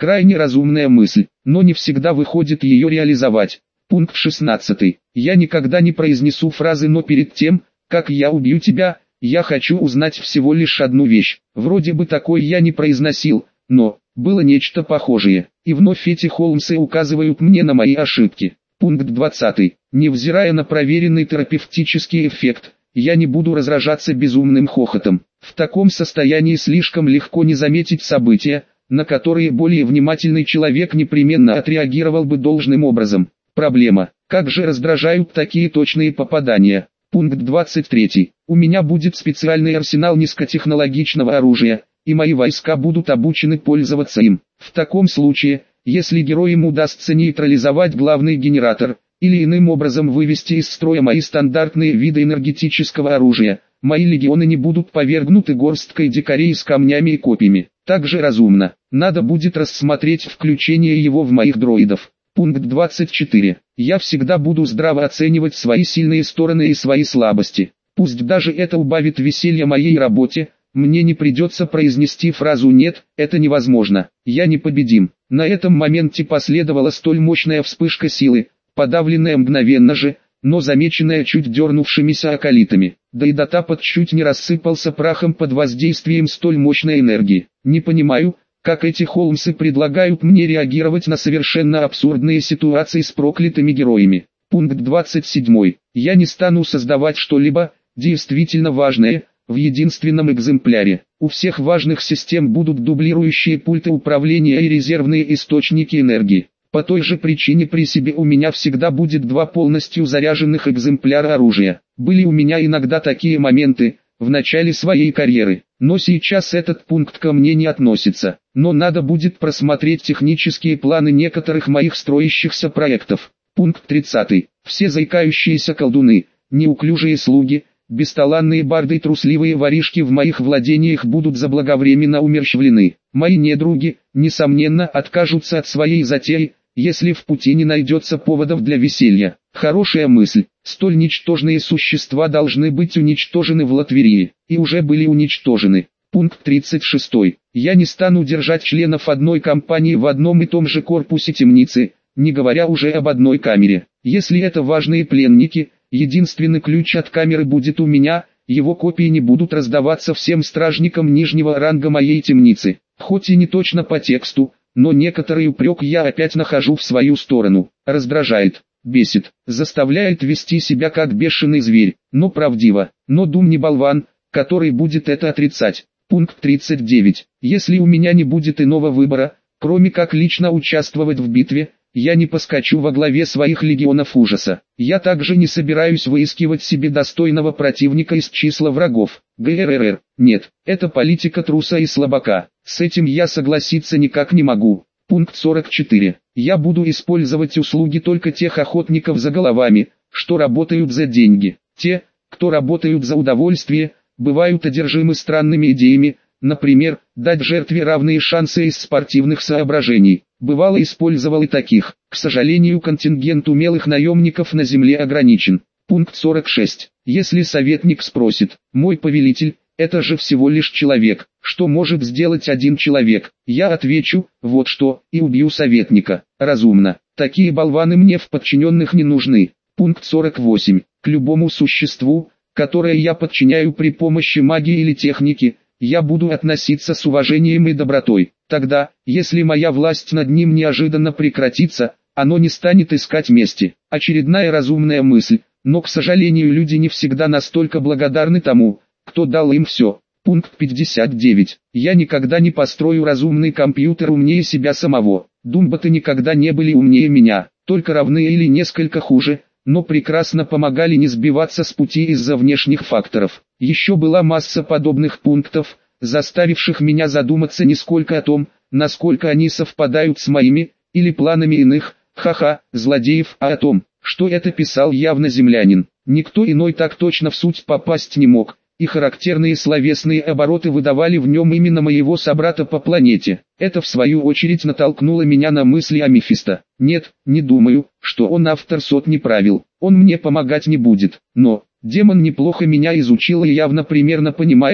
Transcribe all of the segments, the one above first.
Крайне разумная мысль, но не всегда выходит ее реализовать. Пункт 16. Я никогда не произнесу фразы «но» перед тем, как я убью тебя, я хочу узнать всего лишь одну вещь. Вроде бы такой я не произносил, но было нечто похожее. И вновь эти Холмсы указывают мне на мои ошибки. Пункт 20. Невзирая на проверенный терапевтический эффект, я не буду разражаться безумным хохотом. В таком состоянии слишком легко не заметить события, на которые более внимательный человек непременно отреагировал бы должным образом. Проблема. Как же раздражают такие точные попадания. Пункт 23. У меня будет специальный арсенал низкотехнологичного оружия, и мои войска будут обучены пользоваться им. В таком случае, если героям удастся нейтрализовать главный генератор, или иным образом вывести из строя мои стандартные виды энергетического оружия, мои легионы не будут повергнуты горсткой дикарей с камнями и копьями. Также разумно, надо будет рассмотреть включение его в моих дроидов. Пункт 24. Я всегда буду здраво оценивать свои сильные стороны и свои слабости. Пусть даже это убавит веселье моей работе, мне не придется произнести фразу «нет, это невозможно, я непобедим». На этом моменте последовала столь мощная вспышка силы, подавленная мгновенно же, но замеченная чуть дернувшимися акалитами. Да и Дотапот чуть не рассыпался прахом под воздействием столь мощной энергии. Не понимаю, как эти Холмсы предлагают мне реагировать на совершенно абсурдные ситуации с проклятыми героями. Пункт 27. Я не стану создавать что-либо действительно важное в единственном экземпляре. У всех важных систем будут дублирующие пульты управления и резервные источники энергии. По той же причине при себе у меня всегда будет два полностью заряженных экземпляра оружия. Были у меня иногда такие моменты в начале своей карьеры, но сейчас этот пункт ко мне не относится. Но надо будет просмотреть технические планы некоторых моих строящихся проектов. Пункт 30. Все заикающиеся колдуны, неуклюжие слуги, бесталанные барды и трусливые воришки в моих владениях будут заблаговременно умерщвлены. Мои недруги, несомненно, откажутся от своей затеи, если в пути не найдется поводов для веселья. Хорошая мысль. Столь ничтожные существа должны быть уничтожены в Латверии, и уже были уничтожены. Пункт 36. Я не стану держать членов одной компании в одном и том же корпусе темницы, не говоря уже об одной камере. Если это важные пленники, единственный ключ от камеры будет у меня, его копии не будут раздаваться всем стражникам нижнего ранга моей темницы. Хоть и не точно по тексту, но некоторый упрек я опять нахожу в свою сторону. Раздражает, бесит, заставляет вести себя как бешеный зверь, но правдиво. Но Дум не болван, который будет это отрицать. Пункт 39. Если у меня не будет иного выбора, кроме как лично участвовать в битве, я не поскочу во главе своих легионов ужаса. Я также не собираюсь выискивать себе достойного противника из числа врагов. ГРР. Нет, это политика труса и слабака. С этим я согласиться никак не могу. Пункт 44. Я буду использовать услуги только тех охотников за головами, что работают за деньги. Те, кто работают за удовольствие, бывают одержимы странными идеями, например, дать жертве равные шансы из спортивных соображений. Бывало использовал и таких. К сожалению, контингент умелых наемников на земле ограничен. Пункт 46. Если советник спросит, мой повелитель, это же всего лишь человек, что может сделать один человек? Я отвечу, вот что, и убью советника. Разумно. Такие болваны мне в подчиненных не нужны. Пункт 48. К любому существу, которое я подчиняю при помощи магии или техники, я буду относиться с уважением и добротой. Тогда, если моя власть над ним неожиданно прекратится, оно не станет искать мести. Очередная разумная мысль, но, к сожалению, люди не всегда настолько благодарны тому, кто дал им все. Пункт 59. Я никогда не построю разумный компьютер умнее себя самого. Думботы никогда не были умнее меня, только равны или несколько хуже, но прекрасно помогали не сбиваться с пути из-за внешних факторов. Еще была масса подобных пунктов, заставивших меня задуматься не сколько о том, насколько они совпадают с моими, или планами иных, злодеев, а о том, что это писал явно землянин. Никто иной так точно в суть попасть не мог, и характерные словесные обороты выдавали в нем именно моего собрата по планете. Это в свою очередь натолкнуло меня на мысли о Мефисто. Нет, не думаю, что он автор сотни правил, он мне помогать не будет, но демон неплохо меня изучил и явно примерно понимает,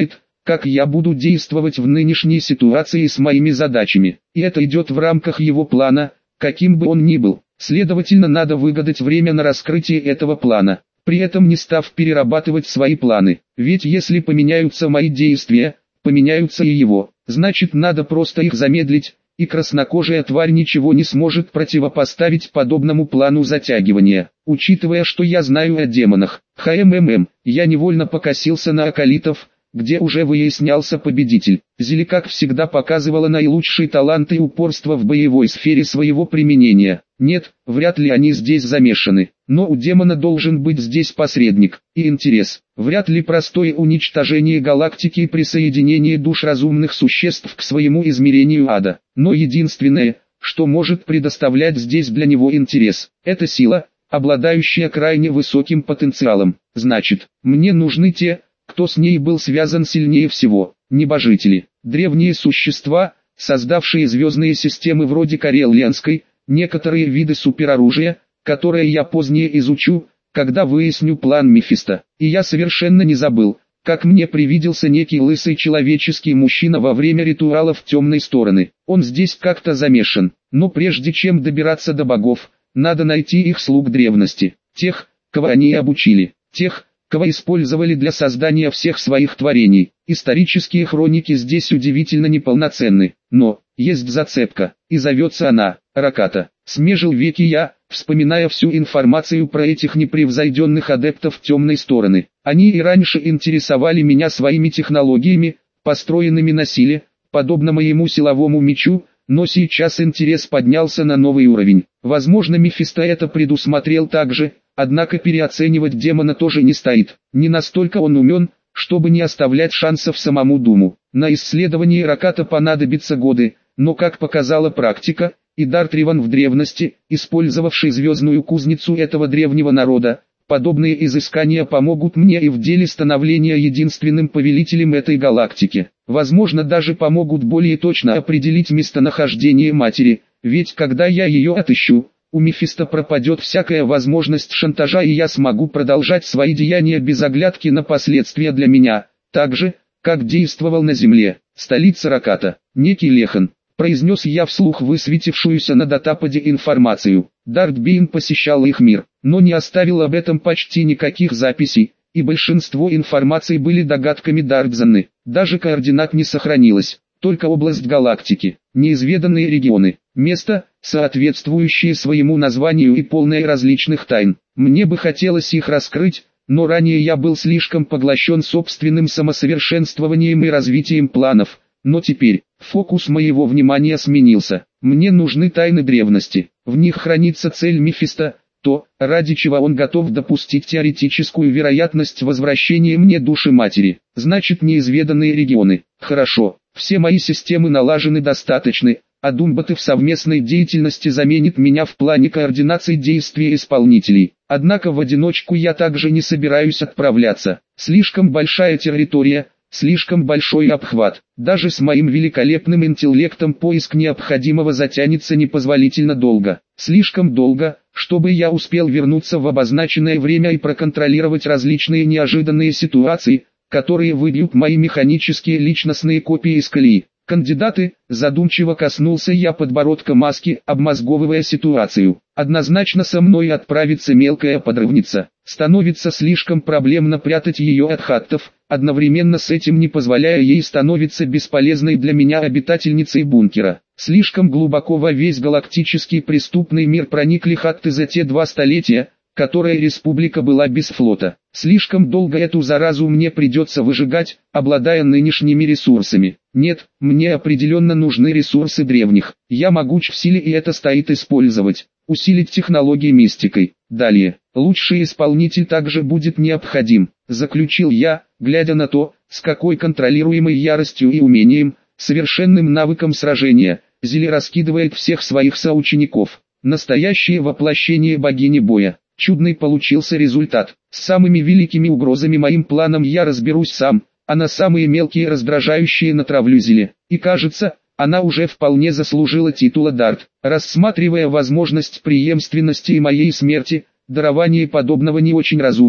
как я буду действовать в нынешней ситуации с моими задачами. И это идет в рамках его плана, каким бы он ни был. Следовательно, надо выгадать время на раскрытие этого плана, при этом не став перерабатывать свои планы. Ведь если поменяются мои действия, поменяются и его. Значит, надо просто их замедлить, и краснокожая тварь ничего не сможет противопоставить подобному плану затягивания. Учитывая, что я знаю о демонах, я невольно покосился на акалитов, где уже выяснялся победитель. Зили, как всегда, показывала наилучшие таланты и упорство в боевой сфере своего применения. Нет, вряд ли они здесь замешаны, но у демона должен быть здесь посредник и интерес. Вряд ли простое уничтожение галактики и присоединение душ разумных существ к своему измерению ада. Но единственное, что может предоставлять здесь для него интерес, это сила, обладающая крайне высоким потенциалом. Значит, мне нужны те, кто с ней был связан сильнее всего. Небожители, древние существа, создавшие звездные системы вроде Карелианской, некоторые виды супероружия, которое я позднее изучу, когда выясню план Мефисто. И я совершенно не забыл, как мне привиделся некий лысый человеческий мужчина во время ритуалов темной стороны. Он здесь как-то замешан, но прежде чем добираться до богов, надо найти их слуг древности, тех, кого они обучили, тех, кого использовали для создания всех своих творений. Исторические хроники здесь удивительно неполноценны, но есть зацепка, и зовется она Раката. Смежил веки я, вспоминая всю информацию про этих непревзойденных адептов темной стороны. Они и раньше интересовали меня своими технологиями, построенными на силе, подобно моему силовому мечу, но сейчас интерес поднялся на новый уровень. Возможно, Мефисто это предусмотрел также, однако переоценивать демона тоже не стоит. Не настолько он умен, чтобы не оставлять шансов самому Думу. На исследование Раката понадобятся годы, но как показала практика, и Дартриван в древности, использовавший звездную кузницу этого древнего народа, подобные изыскания помогут мне и в деле становления единственным повелителем этой галактики. Возможно, даже помогут более точно определить местонахождение матери, ведь когда я ее отыщу, у Мефисто пропадет всякая возможность шантажа, и я смогу продолжать свои деяния без оглядки на последствия для меня, так же, как действовал на Земле. Столица Раката, некий Лехан, произнес я вслух высветившуюся на датападе информацию. Дартбейн посещал их мир, но не оставил об этом почти никаких записей, и большинство информации были догадками Дартзаны. Даже координат не сохранилось, только область галактики, неизведанные регионы, место, соответствующее своему названию и полное различных тайн. Мне бы хотелось их раскрыть, но ранее я был слишком поглощен собственным самосовершенствованием и развитием планов, но теперь фокус моего внимания сменился. Мне нужны тайны древности, в них хранится цель Мефисто, то, ради чего он готов допустить теоретическую вероятность возвращения мне души матери. Значит, неизведанные регионы. Хорошо, все мои системы налажены достаточно, а Думбаты в совместной деятельности заменит меня в плане координации действий исполнителей. Однако в одиночку я также не собираюсь отправляться. Слишком большая территория, слишком большой обхват. Даже с моим великолепным интеллектом поиск необходимого затянется непозволительно долго. Слишком долго, чтобы я успел вернуться в обозначенное время и проконтролировать различные неожиданные ситуации, которые выбьют мои механические личностные копии из колеи. Кандидаты, задумчиво коснулся я подбородка маски, обмозговывая ситуацию. Однозначно со мной отправится мелкая подрывница. Становится слишком проблемно прятать ее от хаттов, одновременно с этим не позволяя ей становиться бесполезной для меня обитательницей бункера. Слишком глубоко во весь галактический преступный мир проникли хатты за те 2 столетия, которая республика была без флота. Слишком долго эту заразу мне придется выжигать, обладая нынешними ресурсами. Нет, мне определенно нужны ресурсы древних. Я могуч в силе, и это стоит использовать. Усилить технологии мистикой. Далее, лучший исполнитель также будет необходим, заключил я, глядя на то, с какой контролируемой яростью и умением, совершенным навыком сражения, Зили раскидывает всех своих соучеников. Настоящее воплощение богини боя. Чудный получился результат. С самыми великими угрозами моим планом я разберусь сам, а на самые мелкие раздражающие натравлю Зили. И кажется, она уже вполне заслужила титула Дарт. Рассматривая возможность преемственности и моей смерти, дарование подобного не очень разумно,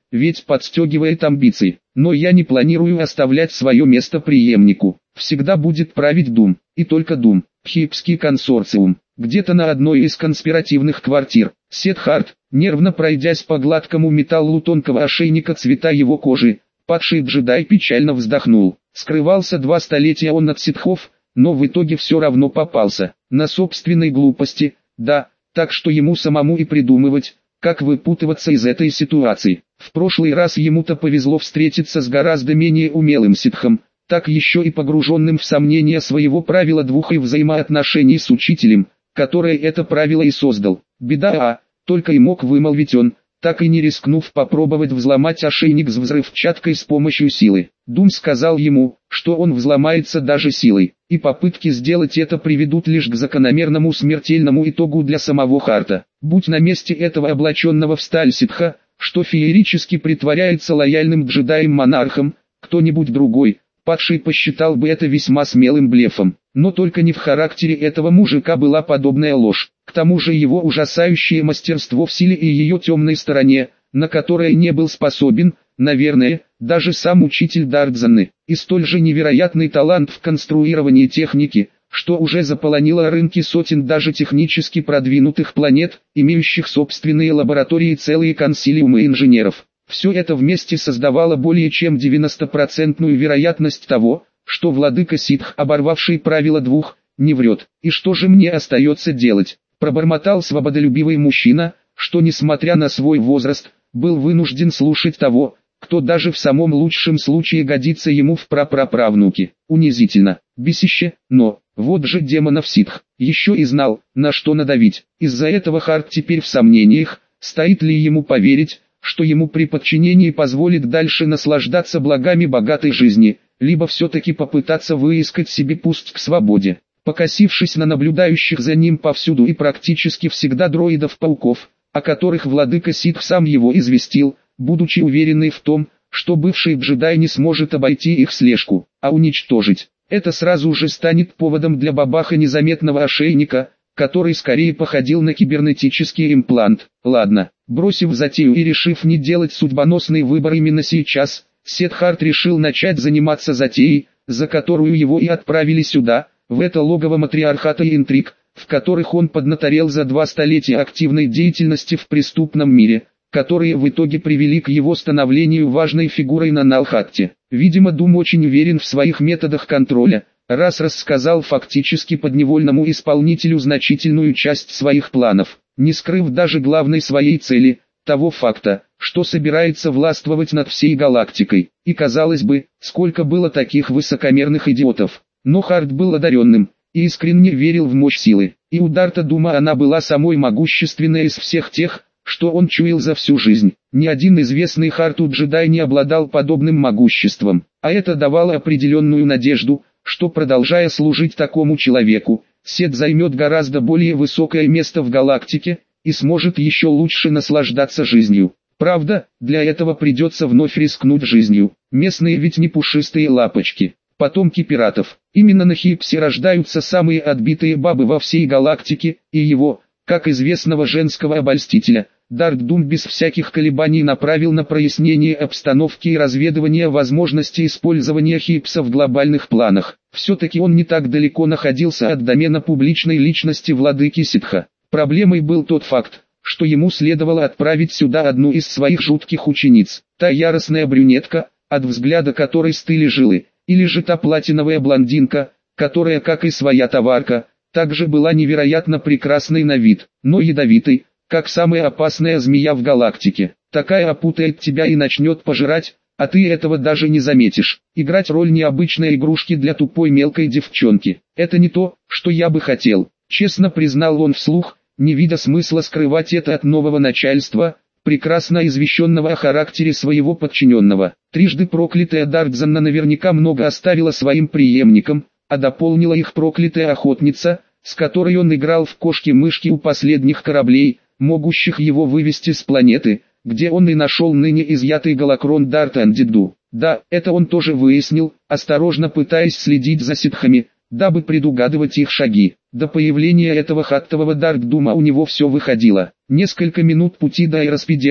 ведь подстегивает амбиции. Но я не планирую оставлять свое место преемнику. Всегда будет править Дум, и только Дум. Хипский консорциум. Где-то на одной из конспиративных квартир. Сетхарт, нервно пройдясь по гладкому металлу тонкого ошейника цвета его кожи, падший джедай печально вздохнул. Скрывался 2 столетия он от ситхов, но в итоге все равно попался. На собственной глупости, да, так что ему самому и придумывать, как выпутываться из этой ситуации. В прошлый раз ему-то повезло встретиться с гораздо менее умелым ситхом, так еще и погруженным в сомнения своего правила двух и взаимоотношений с учителем, который это правило и создал. Беда, только и мог вымолвить он, так и не рискнув попробовать взломать ошейник с взрывчаткой с помощью силы. Дум сказал ему, что он взломается даже силой, и попытки сделать это приведут лишь к закономерному смертельному итогу для самого Харта. Будь на месте этого облаченного в сталь ситха, что феерически притворяется лояльным джедаем-монархом, кто-нибудь другой, падший посчитал бы это весьма смелым блефом. Но только не в характере этого мужика была подобная ложь. К тому же его ужасающее мастерство в силе и ее темной стороне, на которое не был способен, наверное, даже сам учитель Дардзаны, и столь же невероятный талант в конструировании техники, что уже заполонило рынки сотен даже технически продвинутых планет, имеющих собственные лаборатории и целые консилиумы инженеров. Все это вместе создавало более чем 90% вероятность того, что владыка ситх, оборвавший правила двух, не врет. «И что же мне остается делать?» – пробормотал свободолюбивый мужчина, что, несмотря на свой возраст, был вынужден слушать того, кто даже в самом лучшем случае годится ему в прапраправнуки. Унизительно, бесище, но, вот же демонов ситх, еще и знал, на что надавить. Из-за этого Харт теперь в сомнениях, стоит ли ему поверить, что ему при подчинении позволит дальше наслаждаться благами богатой жизни, либо все-таки попытаться выискать себе путь к свободе. Покосившись на наблюдающих за ним повсюду и практически всегда дроидов-пауков, о которых владыка ситх сам его известил, будучи уверенный в том, что бывший джедай не сможет обойти их слежку, а уничтожить. Это сразу же станет поводом для бабаха незаметного ошейника, который скорее походил на кибернетический имплант. Ладно, бросив затею и решив не делать судьбоносный выбор именно сейчас, Сетхарт решил начать заниматься затеей, за которую его и отправили сюда, в это логово матриархата и интриг, в которых он поднаторел за 2 столетия активной деятельности в преступном мире, которые в итоге привели к его становлению важной фигурой на Налхатте. Видимо, Дум очень уверен в своих методах контроля, раз рассказал фактически подневольному исполнителю значительную часть своих планов, не скрыв даже главной своей цели, того факта, что собирается властвовать над всей галактикой. И казалось бы, сколько было таких высокомерных идиотов. Но Харт был одаренным, и искренне верил в мощь силы, и у Дарта Дума она была самой могущественной из всех тех, что он чуял за всю жизнь. Ни один известный Харту джедай не обладал подобным могуществом, а это давало определенную надежду, что, продолжая служить такому человеку, Сет займет гораздо более высокое место в галактике, и сможет еще лучше наслаждаться жизнью. Правда, для этого придется вновь рискнуть жизнью. Местные ведь не пушистые лапочки, потомки пиратов. Именно на Хипсе рождаются самые отбитые бабы во всей галактике, и его, как известного женского обольстителя, Дарт Дум без всяких колебаний направил на прояснение обстановки и разведывание возможности использования Хипса в глобальных планах. Все-таки он не так далеко находился от домена публичной личности владыки ситха. Проблемой был тот факт, что ему следовало отправить сюда одну из своих жутких учениц. Та яростная брюнетка, от взгляда которой стыли жилы, или же та платиновая блондинка, которая, как и своя товарка, также была невероятно прекрасной на вид, но ядовитой, как самая опасная змея в галактике. Такая опутает тебя и начнет пожирать, а ты этого даже не заметишь. Играть роль необычной игрушки для тупой мелкой девчонки – это не то, что я бы хотел. Честно признал он вслух, не видя смысла скрывать это от нового начальства, прекрасно извещенного о характере своего подчиненного. Трижды проклятая Дардзанна наверняка много оставила своим преемникам, а дополнила их проклятая охотница, с которой он играл в кошки-мышки у последних кораблей, могущих его вывести с планеты, где он и нашел ныне изъятый голокрон Дарта Андиду. Да, это он тоже выяснил, осторожно пытаясь следить за ситхами, дабы предугадывать их шаги. До появления этого хаттового Дарт Дума у него все выходило. Несколько минут пути до Аэроспидера,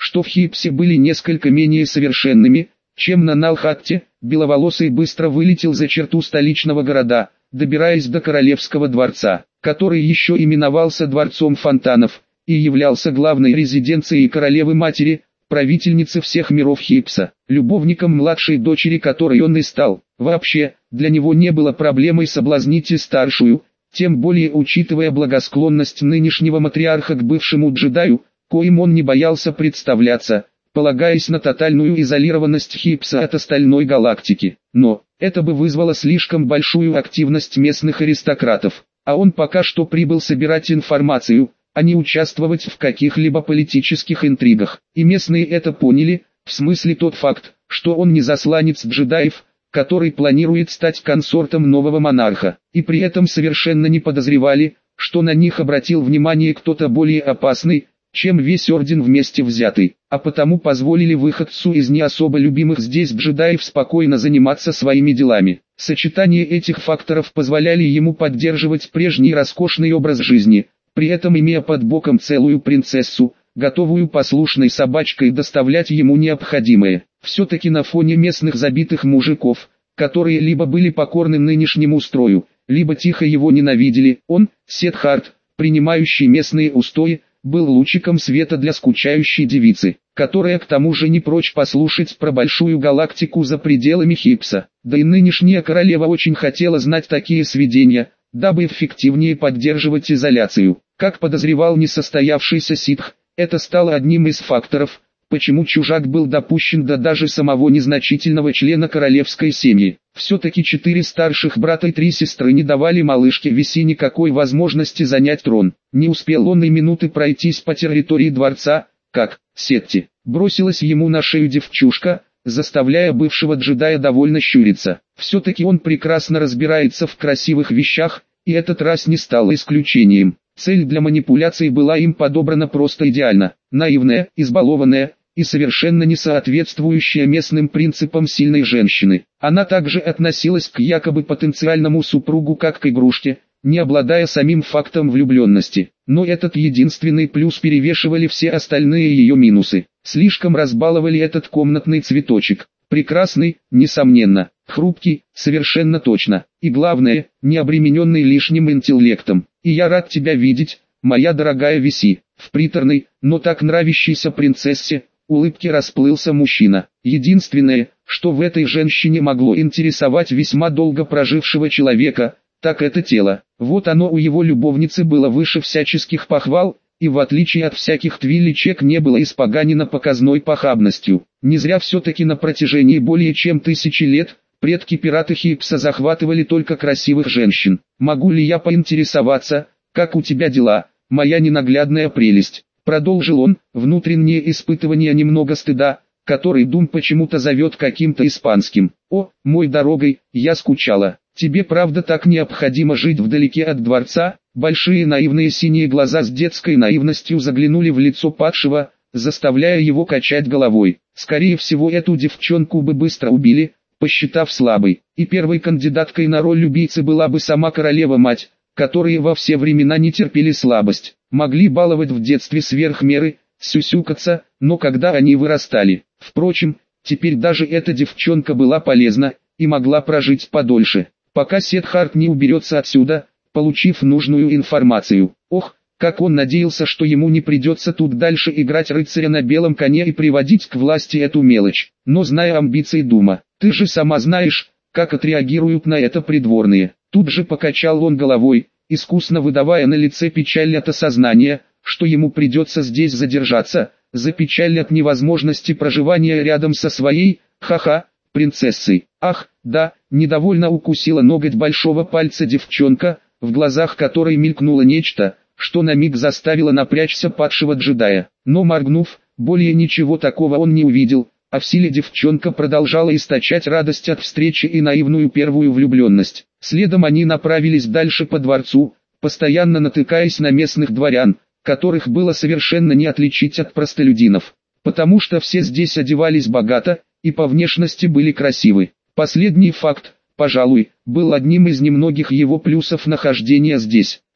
что в Хипсе были несколько менее совершенными, чем на Налхатте. Беловолосый быстро вылетел за черту столичного города, добираясь до Королевского дворца, который еще именовался Дворцом фонтанов, и являлся главной резиденцией королевы-матери, правительницы всех миров Хипса, любовником младшей дочери которой он и стал. Вообще, для него не было проблемой соблазнить и старшую, тем более учитывая благосклонность нынешнего матриарха к бывшему джедаю, коим он не боялся представляться, полагаясь на тотальную изолированность Хипса от остальной галактики. Но, это бы вызвало слишком большую активность местных аристократов, а он пока что прибыл собирать информацию, а не участвовать в каких-либо политических интригах. И местные это поняли, в смысле тот факт, что он не засланец джедаев, который планирует стать консортом нового монарха, и при этом совершенно не подозревали, что на них обратил внимание кто-то более опасный, чем весь орден вместе взятый, а потому позволили выходцу из не особо любимых здесь джедаев спокойно заниматься своими делами. Сочетание этих факторов позволяли ему поддерживать прежний роскошный образ жизни, при этом имея под боком целую принцессу, готовую послушной собачкой доставлять ему необходимое. Все-таки на фоне местных забитых мужиков, которые либо были покорны нынешнему строю, либо тихо его ненавидели, он, Сетхарт, принимающий местные устои, был лучиком света для скучающей девицы, которая к тому же не прочь послушать про большую галактику за пределами Хипса. Да и нынешняя королева очень хотела знать такие сведения, дабы эффективнее поддерживать изоляцию. Как подозревал несостоявшийся ситх, это стало одним из факторов, почему чужак был допущен до даже самого незначительного члена королевской семьи. Все-таки 4 старших брата и 3 сестры не давали малышке Виси никакой возможности занять трон. Не успел он и минуты пройтись по территории дворца, как Сетти бросилась ему на шею девчушка, заставляя бывшего джедая довольно щуриться. Все-таки он прекрасно разбирается в красивых вещах, и этот раз не стал исключением. Цель для манипуляций была им подобрана просто идеально, наивная, избалованная и совершенно не соответствующая местным принципам сильной женщины. Она также относилась к якобы потенциальному супругу как к игрушке, не обладая самим фактом влюбленности. Но этот единственный плюс перевешивали все остальные ее минусы. Слишком разбаловали этот комнатный цветочек. Прекрасный, несомненно, хрупкий, совершенно точно, и главное, не обремененный лишним интеллектом. И я рад тебя видеть, моя дорогая Виси. В приторной, но так нравящейся принцессе, улыбке расплылся мужчина. Единственное, что в этой женщине могло интересовать весьма долго прожившего человека, так это тело. Вот оно у его любовницы было выше всяческих похвал, и в отличие от всяких твиличек не было испоганено показной похабностью. Не зря все-таки на протяжении более чем 1000 лет, предки пираты Хипса захватывали только красивых женщин. Могу ли я поинтересоваться, как у тебя дела, моя ненаглядная прелесть? Продолжил он, внутреннее испытывание немного стыда, который Дум почему-то зовет каким-то испанским. О, мой дорогой, я скучала. Тебе правда так необходимо жить вдалеке от дворца? Большие наивные синие глаза с детской наивностью заглянули в лицо падшего, заставляя его качать головой. Скорее всего, эту девчонку бы быстро убили, посчитав слабой. И первой кандидаткой на роль убийцы была бы сама королева-мать, которые во все времена не терпели слабость, могли баловать в детстве сверх меры, сюсюкаться, но когда они вырастали. Впрочем, теперь даже эта девчонка была полезна и могла прожить подольше, пока Сетхарт не уберется отсюда, получив нужную информацию. Ох, как он надеялся, что ему не придется тут дальше играть рыцаря на белом коне и приводить к власти эту мелочь. Но зная амбиции Дума, ты же сама знаешь, как отреагируют на это придворные. Тут же покачал он головой, искусно выдавая на лице печаль от осознания, что ему придется здесь задержаться, за печаль от невозможности проживания рядом со своей, ха-ха, принцессой. Ах, да, недовольно укусила ноготь большого пальца девчонка, в глазах которой мелькнуло нечто, что на миг заставило напрячься падшего джедая. Но моргнув, более ничего такого он не увидел, а в силе девчонка продолжала источать радость от встречи и наивную первую влюбленность. Следом они направились дальше по дворцу, постоянно натыкаясь на местных дворян, которых было совершенно не отличить от простолюдинов, потому что все здесь одевались богато, и по внешности были красивы. Последний факт, пожалуй, был одним из немногих его плюсов нахождения здесь.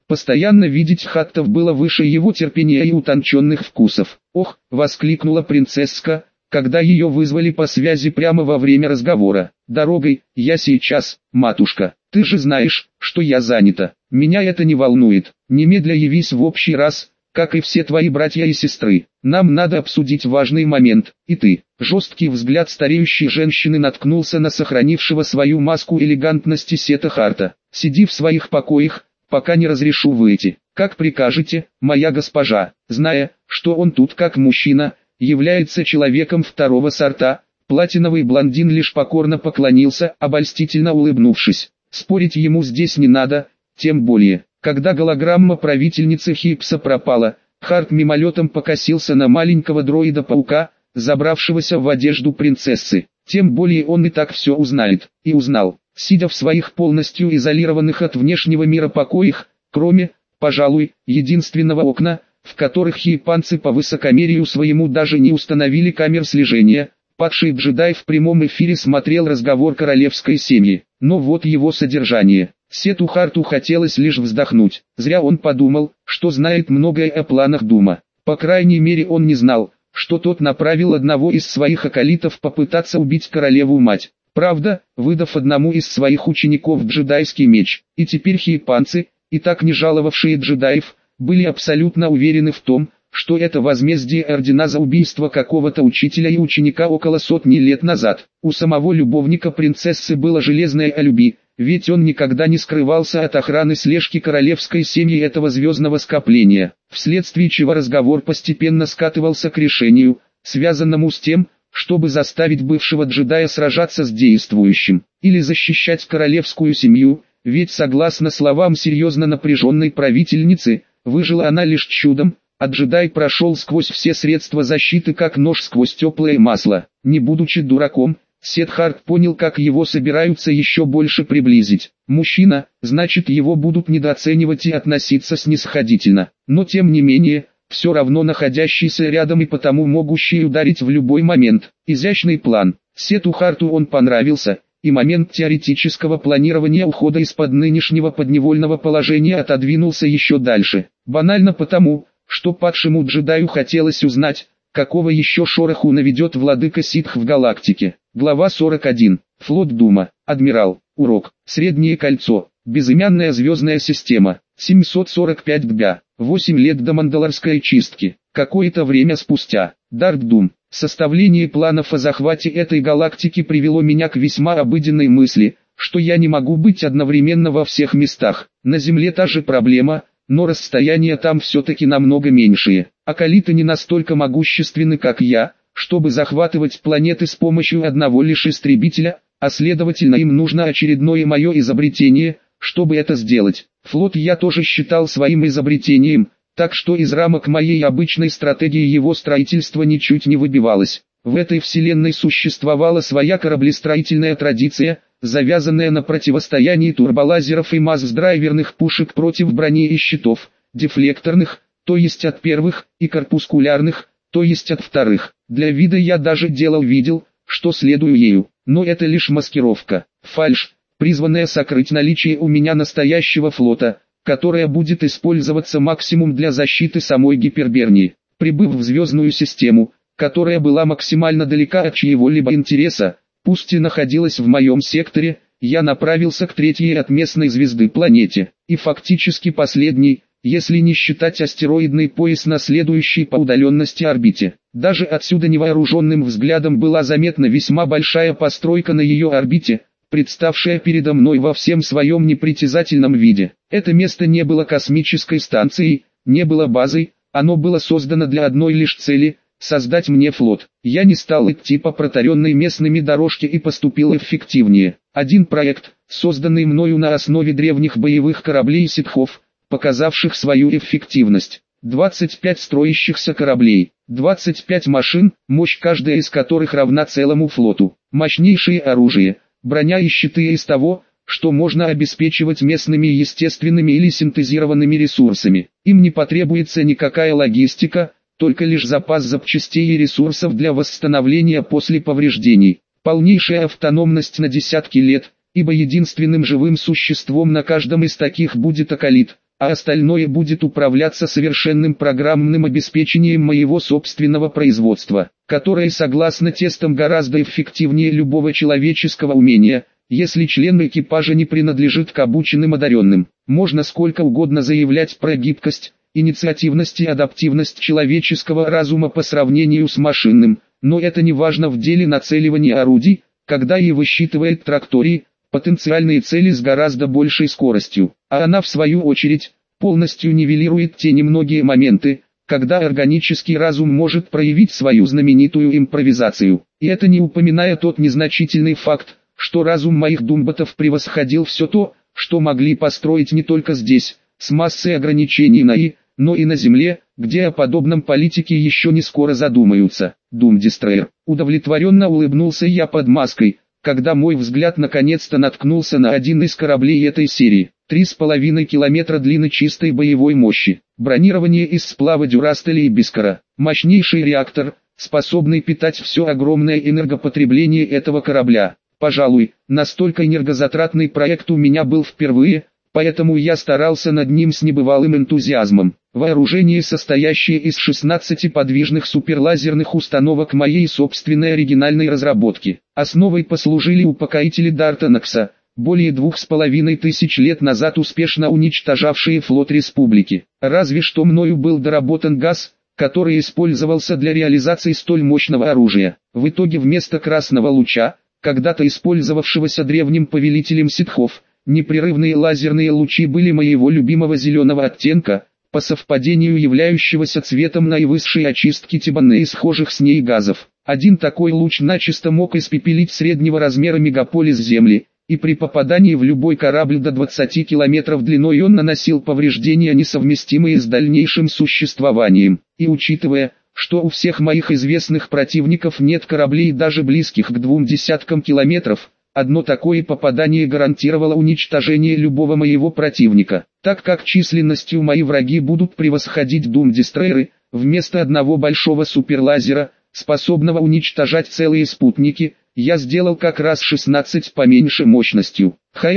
Постоянно видеть хаттов было выше его терпения и утонченных вкусов. «Ох!» — воскликнула принцесска, когда ее вызвали по связи прямо во время разговора. «Дорогой, я сейчас, матушка. Ты же знаешь, что я занята. Меня это не волнует. Немедля явись в общий раз, как и все твои братья и сестры. Нам надо обсудить важный момент. И ты». Жесткий взгляд стареющей женщины наткнулся на сохранившего свою маску элегантности Сета Харта. «Сиди в своих покоях, пока не разрешу выйти. Как прикажете, моя госпожа». Зная, что он тут как мужчина, является человеком второго сорта, платиновый блондин лишь покорно поклонился, обольстительно улыбнувшись. Спорить ему здесь не надо, тем более, когда голограмма правительницы Хипса пропала, Харт мимолетом покосился на маленького дроида-паука, забравшегося в одежду принцессы. Тем более он и так все узнает, и узнал, сидя в своих полностью изолированных от внешнего мира покоях, кроме, пожалуй, единственного окна, в которых японцы по высокомерию своему даже не установили камер слежения. Падший джедай в прямом эфире смотрел разговор королевской семьи, но вот его содержание. Сету Харту хотелось лишь вздохнуть. Зря он подумал, что знает многое о планах Дума. По крайней мере он не знал, что тот направил одного из своих аколитов попытаться убить королеву-мать. Правда, выдав одному из своих учеников джедайский меч, и теперь японцы, и так не жаловавшие джедаев, были абсолютно уверены в том, что это возмездие ордена за убийство какого-то учителя и ученика около сотни лет назад. У самого любовника принцессы было железное алиби, ведь он никогда не скрывался от охраны слежки королевской семьи этого звездного скопления, вследствие чего разговор постепенно скатывался к решению, связанному с тем, чтобы заставить бывшего джедая сражаться с действующим, или защищать королевскую семью, ведь согласно словам серьезно напряженной правительницы, выжила она лишь чудом, а джедай прошел сквозь все средства защиты как нож сквозь теплое масло. Не будучи дураком, Сет Харт понял, как его собираются еще больше приблизить. Мужчина, значит его будут недооценивать и относиться снисходительно, но тем не менее, все равно находящийся рядом и потому могущий ударить в любой момент. Изящный план. Сету Харту он понравился, и момент теоретического планирования ухода из-под нынешнего подневольного положения отодвинулся еще дальше. Банально потому, что падшему джедаю хотелось узнать, какого еще шороху наведет владыка ситх в галактике. Глава 41. Флот Дума. Адмирал. Урок. Среднее кольцо. Безымянная звездная система. 745 ГБ. 8 лет до Мандалорской чистки. Какое-то время спустя. Дарк Дум. Составление планов о захвате этой галактики привело меня к весьма обыденной мысли, что я не могу быть одновременно во всех местах. На Земле та же проблема, но расстояния там все-таки намного меньшие. Аколиты не настолько могущественны, как я, чтобы захватывать планеты с помощью одного лишь истребителя, а следовательно им нужно очередное мое изобретение, чтобы это сделать. Флот я тоже считал своим изобретением, так что из рамок моей обычной стратегии его строительство ничуть не выбивалось. В этой вселенной существовала своя кораблестроительная традиция, завязанная на противостоянии турболазеров и масс-драйверных пушек против брони и щитов, дефлекторных, то есть от первых, и корпускулярных, то есть от вторых. Для вида я даже видел, что следую ею, но это лишь маскировка, фальшь, призванная сокрыть наличие у меня настоящего флота, которая будет использоваться максимум для защиты самой гипербернии. Прибыв в звездную систему, которая была максимально далека от чьего-либо интереса, пусть и находилась в моем секторе, я направился к третьей от местной звезды планете, и фактически последней, если не считать астероидный пояс на следующей по удаленности орбите. Даже отсюда невооруженным взглядом была заметна весьма большая постройка на ее орбите, представшая передо мной во всем своем непритязательном виде. Это место не было космической станцией, не было базой, оно было создано для одной лишь цели – создать мне флот. Я не стал идти по протаренной местными дорожке и поступил эффективнее. Один проект, созданный мною на основе древних боевых кораблей ситхов, показавших свою эффективность. 25 строящихся кораблей, 25 машин, мощь каждая из которых равна целому флоту. Мощнейшее оружие, броня и щиты из того, что можно обеспечивать местными естественными или синтезированными ресурсами. Им не потребуется никакая логистика, только лишь запас запчастей и ресурсов для восстановления после повреждений. Полнейшая автономность на десятки лет, ибо единственным живым существом на каждом из таких будет аколит, а остальное будет управляться совершенным программным обеспечением моего собственного производства, которое согласно тестам гораздо эффективнее любого человеческого умения, если член экипажа не принадлежит к обученным одаренным. Можно сколько угодно заявлять про гибкость, инициативность и адаптивность человеческого разума по сравнению с машинным, но это не важно в деле нацеливания орудий, когда и высчитывает траектории, потенциальные цели с гораздо большей скоростью, а она в свою очередь, полностью нивелирует те немногие моменты, когда органический разум может проявить свою знаменитую импровизацию. И это не упоминая тот незначительный факт, что разум моих думботов превосходил все то, что могли построить не только здесь, с массой ограничений на «и», но и на Земле, где о подобном политики еще не скоро задумаются. Doom Destroyer. Удовлетворенно улыбнулся я под маской, когда мой взгляд наконец-то наткнулся на один из кораблей этой серии. 3,5 километра длины чистой боевой мощи. Бронирование из сплава дюрастеля и бискара. Мощнейший реактор, способный питать все огромное энергопотребление этого корабля. Пожалуй, настолько энергозатратный проект у меня был впервые, поэтому я старался над ним с небывалым энтузиазмом. Вооружение, состоящее из 16 подвижных суперлазерных установок моей собственной оригинальной разработки. Основой послужили упокоители Дартанакса, более 2500 лет назад успешно уничтожавшие флот республики. Разве что мною был доработан газ, который использовался для реализации столь мощного оружия. В итоге вместо красного луча, когда-то использовавшегося древним повелителем ситхов, непрерывные лазерные лучи были моего любимого зеленого оттенка, по совпадению являющегося цветом наивысшей очистки Тибана и схожих с ней газов. Один такой луч начисто мог испепелить среднего размера мегаполис Земли, и при попадании в любой корабль до 20 километров длиной он наносил повреждения, несовместимые с дальнейшим существованием. И учитывая, что у всех моих известных противников нет кораблей даже близких к 20 километров, одно такое попадание гарантировало уничтожение любого моего противника. Так как численностью мои враги будут превосходить Doom Destroyer, вместо одного большого суперлазера, способного уничтожать целые спутники, я сделал как раз 16 поменьше мощностью.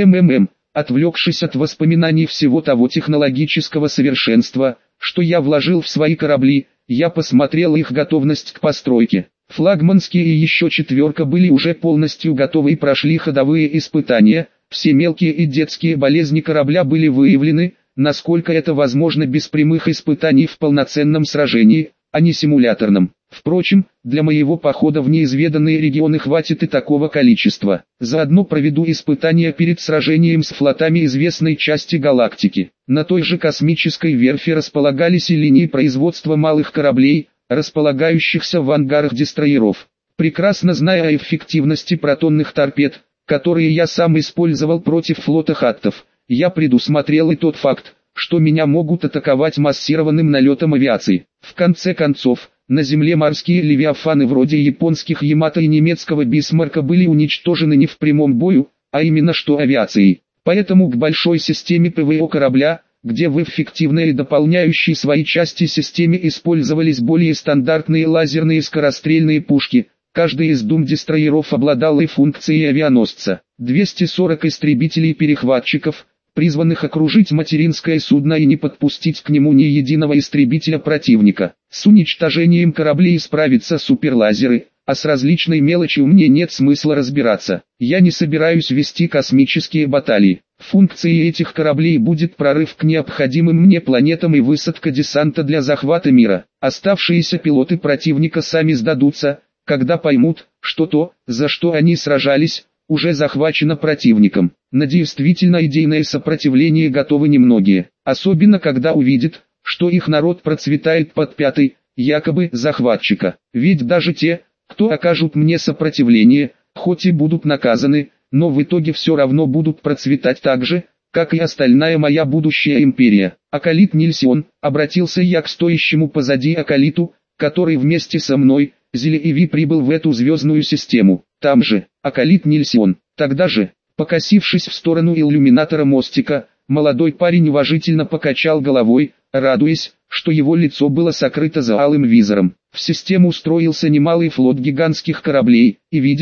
Отвлекшись от воспоминаний всего того технологического совершенства, что я вложил в свои корабли, я посмотрел их готовность к постройке. Флагманские и еще 4 были уже полностью готовы и прошли ходовые испытания, все мелкие и детские болезни корабля были выявлены, насколько это возможно без прямых испытаний в полноценном сражении, а не симуляторном. Впрочем, для моего похода в неизведанные регионы хватит и такого количества. Заодно проведу испытания перед сражением с флотами известной части галактики. На той же космической верфи располагались и линии производства малых кораблей, располагающихся в ангарах дестройеров. Прекрасно зная о эффективности протонных торпед, которые я сам использовал против флота хаттов, я предусмотрел и тот факт, что меня могут атаковать массированным налетом авиации. В конце концов, на Земле морские левиафаны вроде японских Ямато и немецкого Бисмарка были уничтожены не в прямом бою, а именно что авиацией. Поэтому к большой системе ПВО корабля, где в эффективной и дополняющей свои части системе использовались более стандартные лазерные скорострельные пушки, каждый из Doom-дестройеров обладал и функцией авианосца. 240 истребителей-перехватчиков, призванных окружить материнское судно и не подпустить к нему ни единого истребителя противника. С уничтожением кораблей справятся суперлазеры, а с различной мелочью мне нет смысла разбираться. Я не собираюсь вести космические баталии. Функцией этих кораблей будет прорыв к необходимым мне планетам и высадка десанта для захвата мира. Оставшиеся пилоты противника сами сдадутся, когда поймут, что то, за что они сражались, уже захвачено противником. На действительно идейное сопротивление готовы немногие, особенно когда увидят, что их народ процветает под пятой, якобы, захватчика. Ведь даже те, кто окажут мне сопротивление, хоть и будут наказаны, но в итоге все равно будут процветать так же, как и остальная моя будущая империя. Акалит Нильсион, обратился я к стоящему позади Акалиту, который вместе со мной, Зелееви, прибыл в эту звездную систему. Там же, Акалит Нильсион. Тогда же, покосившись в сторону иллюминатора мостика, молодой парень уважительно покачал головой, радуясь, что его лицо было сокрыто за алым визором. В систему устроился немалый флот гигантских кораблей, и, видимо,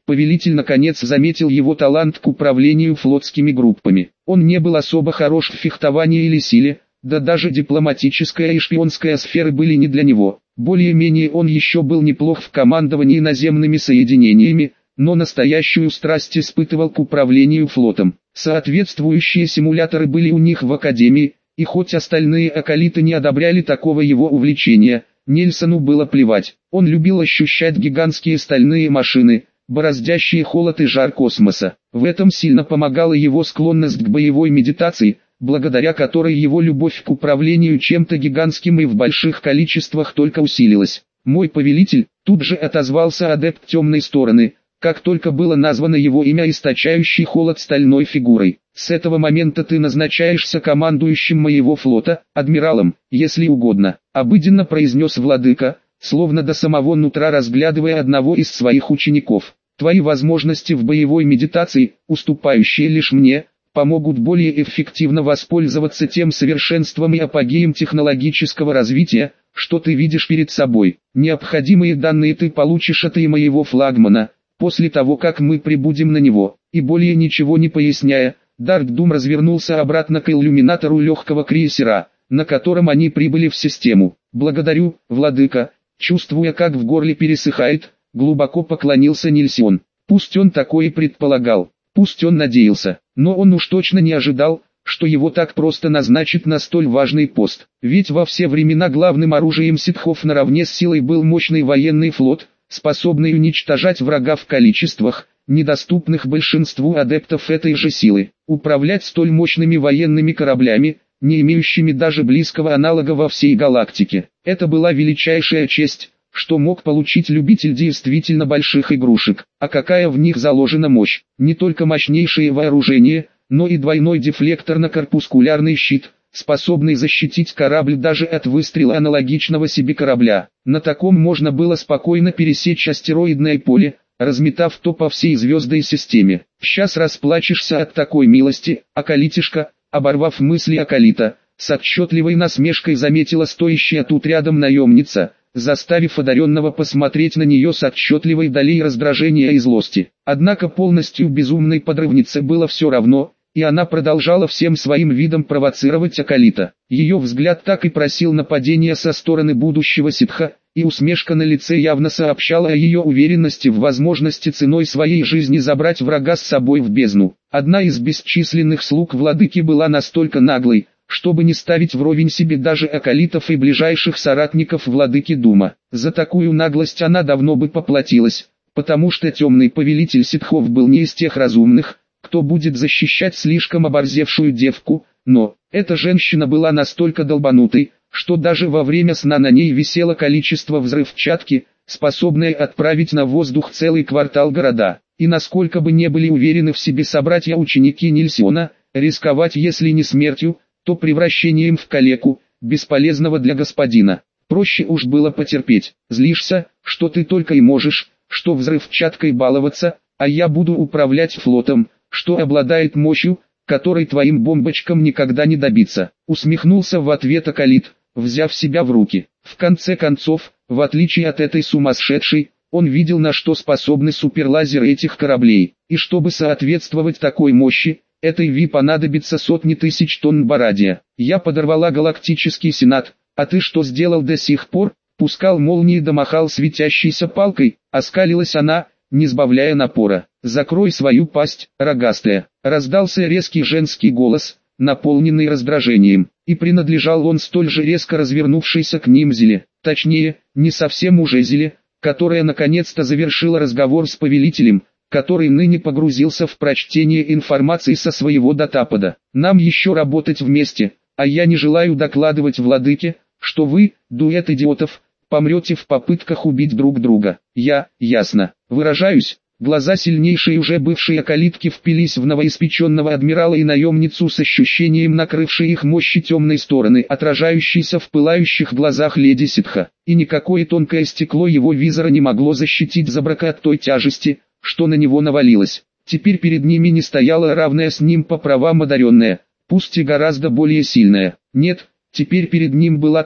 Повелитель наконец заметил его талант к управлению флотскими группами. Он не был особо хорош в фехтовании или силе, да даже дипломатическая и шпионская сферы были не для него. Более-менее он еще был неплох в командовании наземными соединениями, но настоящую страсть испытывал к управлению флотом. Соответствующие симуляторы были у них в академии, и хоть остальные акалиты не одобряли такого его увлечения, Нельсону было плевать. Он любил ощущать гигантские стальные машины, бороздящие холод и жар космоса. В этом сильно помогала его склонность к боевой медитации, благодаря которой его любовь к управлению чем-то гигантским и в больших количествах только усилилась. «Мой повелитель», тут же отозвался адепт темной стороны, как только было названо его имя, источающий холод стальной фигурой. «С этого момента ты назначаешься командующим моего флота, адмиралом, если угодно», обыденно произнес владыка, словно до самого нутра разглядывая одного из своих учеников. «Твои возможности в боевой медитации, уступающие лишь мне, помогут более эффективно воспользоваться тем совершенством и апогеем технологического развития, что ты видишь перед собой. Необходимые данные ты получишь от моего флагмана, после того как мы прибудем на него». И более ничего не поясняя, Дарк Дум развернулся обратно к иллюминатору легкого крейсера, на котором они прибыли в систему. «Благодарю, владыка», чувствуя, как в горле пересыхает, глубоко поклонился Нильсон. Пусть он такое и предполагал, пусть он надеялся, но он уж точно не ожидал, что его так просто назначат на столь важный пост. Ведь во все времена главным оружием ситхов наравне с силой был мощный военный флот, способный уничтожать врага в количествах, недоступных большинству адептов этой же силы. Управлять столь мощными военными кораблями, не имеющими даже близкого аналога во всей галактике, это была величайшая честь, что мог получить любитель действительно больших игрушек. А какая в них заложена мощь! Не только мощнейшее вооружение, но и двойной дефлекторно-корпускулярный щит, способный защитить корабль даже от выстрела аналогичного себе корабля. На таком можно было спокойно пересечь астероидное поле, разметав то по всей звездной системе. «Сейчас расплачешься от такой милости, акалитишка», оборвав мысли акалита, с отчетливой насмешкой заметила стоящая тут рядом наемница, заставив одаренного посмотреть на нее с отчетливой долей раздражения и злости. Однако полностью безумной подрывнице было все равно, и она продолжала всем своим видом провоцировать акалита. Ее взгляд так и просил нападения со стороны будущего ситха, и усмешка на лице явно сообщала о ее уверенности в возможности ценой своей жизни забрать врага с собой в бездну. Одна из бесчисленных слуг владыки была настолько наглой, чтобы не ставить вровень себе даже акалитов и ближайших соратников владыки Дума. За такую наглость она давно бы поплатилась, потому что темный повелитель ситхов был не из тех разумных, кто будет защищать слишком оборзевшую девку, но эта женщина была настолько долбанутой, что даже во время сна на ней висело количество взрывчатки, способное отправить на воздух целый квартал города. И насколько бы не были уверены в себе собратья-ученики Нильсона, рисковать если не смертью, то превращением в калеку, бесполезного для господина. Проще уж было потерпеть. Злишься, что ты только и можешь, что взрывчаткой баловаться, а я буду управлять флотом, что обладает мощью, которой твоим бомбочкам никогда не добиться. Усмехнулся в ответ акалит, взяв себя в руки. В конце концов, в отличие от этой сумасшедшей, он видел, на что способны суперлазеры этих кораблей, и чтобы соответствовать такой мощи, этой Ви понадобится сотни тысяч тонн барадия. Я подорвала галактический сенат, а ты что сделал до сих пор? Пускал молнии да махал светящейся палкой, оскалилась она, не сбавляя напора. «Закрой свою пасть, рогастая!» Раздался резкий женский голос, наполненный раздражением, и принадлежал он столь же резко развернувшейся к ним Зеле, точнее, не совсем уже Зеле, которая наконец-то завершила разговор с повелителем, который ныне погрузился в прочтение информации со своего датапада. «Нам еще работать вместе, а я не желаю докладывать владыке, что вы, дуэт идиотов, помрете в попытках убить друг друга. Ясно, выражаюсь». Глаза сильнейшей уже бывшей акалитки впились в новоиспеченного адмирала и наемницу с ощущением накрывшей их мощи темной стороны, отражающейся в пылающих глазах леди ситха. И никакое тонкое стекло его визора не могло защитить Забрака от той тяжести, что на него навалилось. Теперь перед ними не стояла равная с ним по правам одаренная, пусть и гораздо более сильная. Нет, теперь перед ним была та,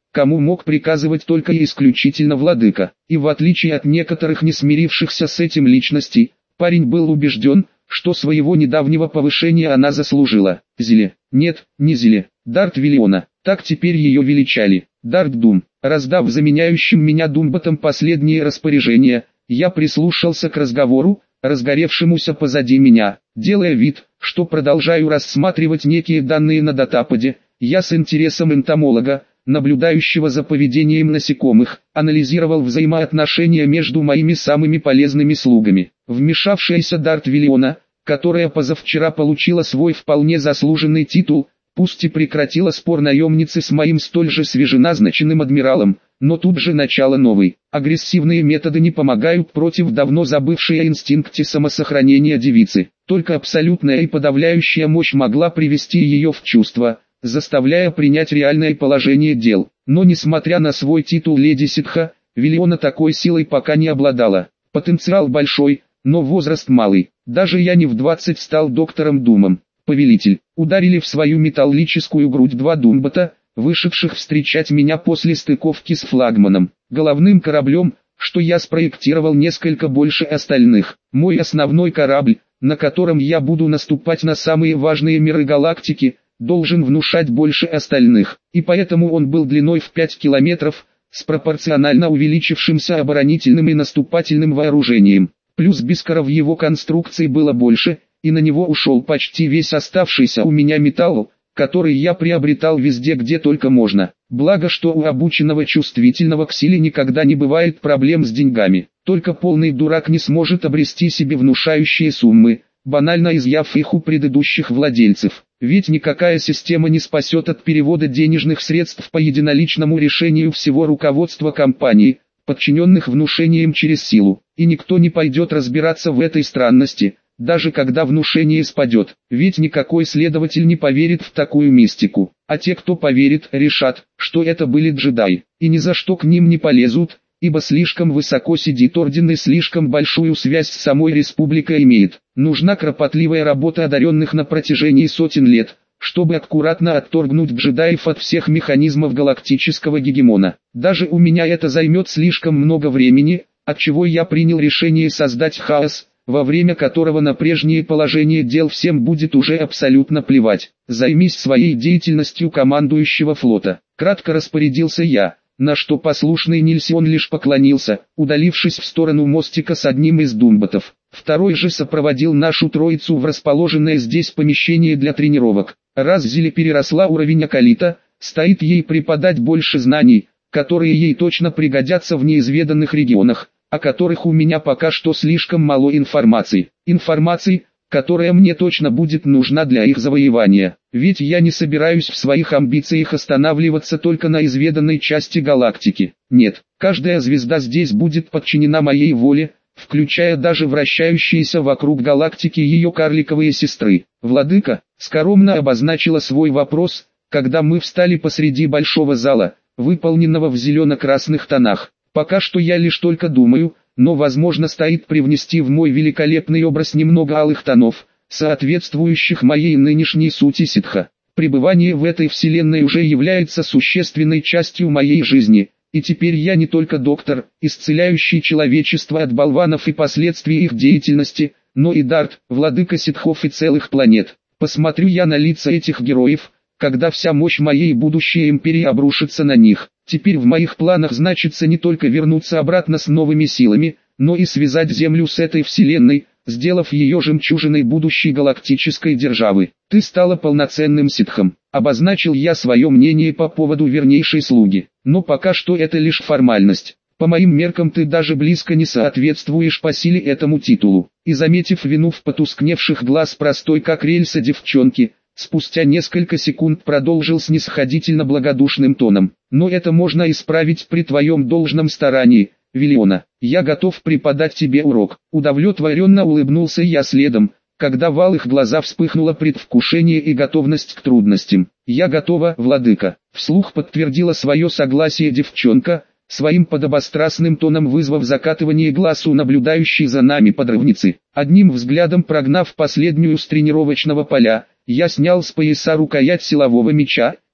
кому мог приказывать только и исключительно владыка. И в отличие от некоторых не смирившихся с этим личностей, парень был убежден, что своего недавнего повышения она заслужила. Зеле. Нет, не Зеле. Дарт Виллиона. Так теперь ее величали. Дарт Дум. Раздав заменяющим меня Думботом последние распоряжения, я прислушался к разговору, разгоревшемуся позади меня. Делая вид, что продолжаю рассматривать некие данные на датападе, я с интересом энтомолога, наблюдающего за поведением насекомых, анализировал взаимоотношения между моими самыми полезными слугами. Вмешавшаяся Дарт Виллиона, которая позавчера получила свой вполне заслуженный титул, пусть и прекратила спор наемницы с моим столь же свеженазначенным адмиралом, но тут же начало новой. Агрессивные методы не помогают против давно забывшей о инстинкте самосохранения девицы. Только абсолютная и подавляющая мощь могла привести ее в чувство, заставляя принять реальное положение дел. Но несмотря на свой титул леди Ситха, Виллиона такой силой пока не обладала. Потенциал большой, но возраст малый. Даже я не в 20 стал доктором Думом. Повелитель, ударили в свою металлическую грудь два Думбота, вышедших встречать меня после стыковки с флагманом, головным кораблем, что я спроектировал несколько больше остальных. Мой основной корабль, на котором я буду наступать на самые важные миры галактики, должен внушать больше остальных, и поэтому он был длиной в 5 километров, с пропорционально увеличившимся оборонительным и наступательным вооружением. Плюс бискара в его конструкции было больше, и на него ушел почти весь оставшийся у меня металл, который я приобретал везде, где только можно. Благо, что у обученного чувствительного к силе никогда не бывает проблем с деньгами. Только полный дурак не сможет обрести себе внушающие суммы, банально изъяв их у предыдущих владельцев. Ведь никакая система не спасет от перевода денежных средств по единоличному решению всего руководства компании, подчиненных внушением через силу. И никто не пойдет разбираться в этой странности, даже когда внушение спадет, ведь никакой следователь не поверит в такую мистику, а те, кто поверит, решат, что это были джедаи, и ни за что к ним не полезут, ибо слишком высоко сидит орден и слишком большую связь с самой республикой имеет. Нужна кропотливая работа одаренных на протяжении сотен лет, чтобы аккуратно отторгнуть джедаев от всех механизмов галактического гегемона. Даже у меня это займет слишком много времени, отчего я принял решение создать хаос, во время которого на прежнее положение дел всем будет уже абсолютно плевать. Займись своей деятельностью командующего флота. Кратко распорядился я, на что послушный Нильсион лишь поклонился, удалившись в сторону мостика с одним из думботов. Второй же сопроводил нашу троицу в расположенное здесь помещение для тренировок. Раз Зиле переросла уровень акалита, стоит ей преподать больше знаний, которые ей точно пригодятся в неизведанных регионах, о которых у меня пока что слишком мало информации. Информации, которая мне точно будет нужна для их завоевания. Ведь я не собираюсь в своих амбициях останавливаться только на изведанной части галактики. Нет, каждая звезда здесь будет подчинена моей воле, включая даже вращающиеся вокруг галактики ее карликовые сестры. Владыка скромно обозначила свой вопрос, когда мы встали посреди большого зала, выполненного в зелено-красных тонах. Пока что я лишь только думаю, но возможно стоит привнести в мой великолепный образ немного алых тонов, соответствующих моей нынешней сути ситха. Пребывание в этой вселенной уже является существенной частью моей жизни, и теперь я не только доктор, исцеляющий человечество от болванов и последствий их деятельности, но и Дарт, владыка ситхов и целых планет. Посмотрю я на лица этих героев, когда вся мощь моей будущей империи обрушится на них. Теперь в моих планах значится не только вернуться обратно с новыми силами, но и связать Землю с этой вселенной, сделав ее жемчужиной будущей галактической державы. Ты стала полноценным ситхом. Обозначил я свое мнение по поводу вернейшей слуги. Но пока что это лишь формальность. По моим меркам ты даже близко не соответствуешь по силе этому титулу. И заметив вину в потускневших глаз простой как рельса девчонки, спустя несколько секунд продолжил снисходительно благодушным тоном. Но это можно исправить при твоем должном старании, Виллиона. Я готов преподать тебе урок. Удовлетворенно улыбнулся я следом, когда в алых глаза вспыхнуло предвкушение и готовность к трудностям. Я готова, владыка. Вслух подтвердила свое согласие девчонка, своим подобострастным тоном вызвав закатывание глаз у наблюдающей за нами подрывницы. Одним взглядом прогнав последнюю с тренировочного поля, я снял с пояса рукоять силового меча,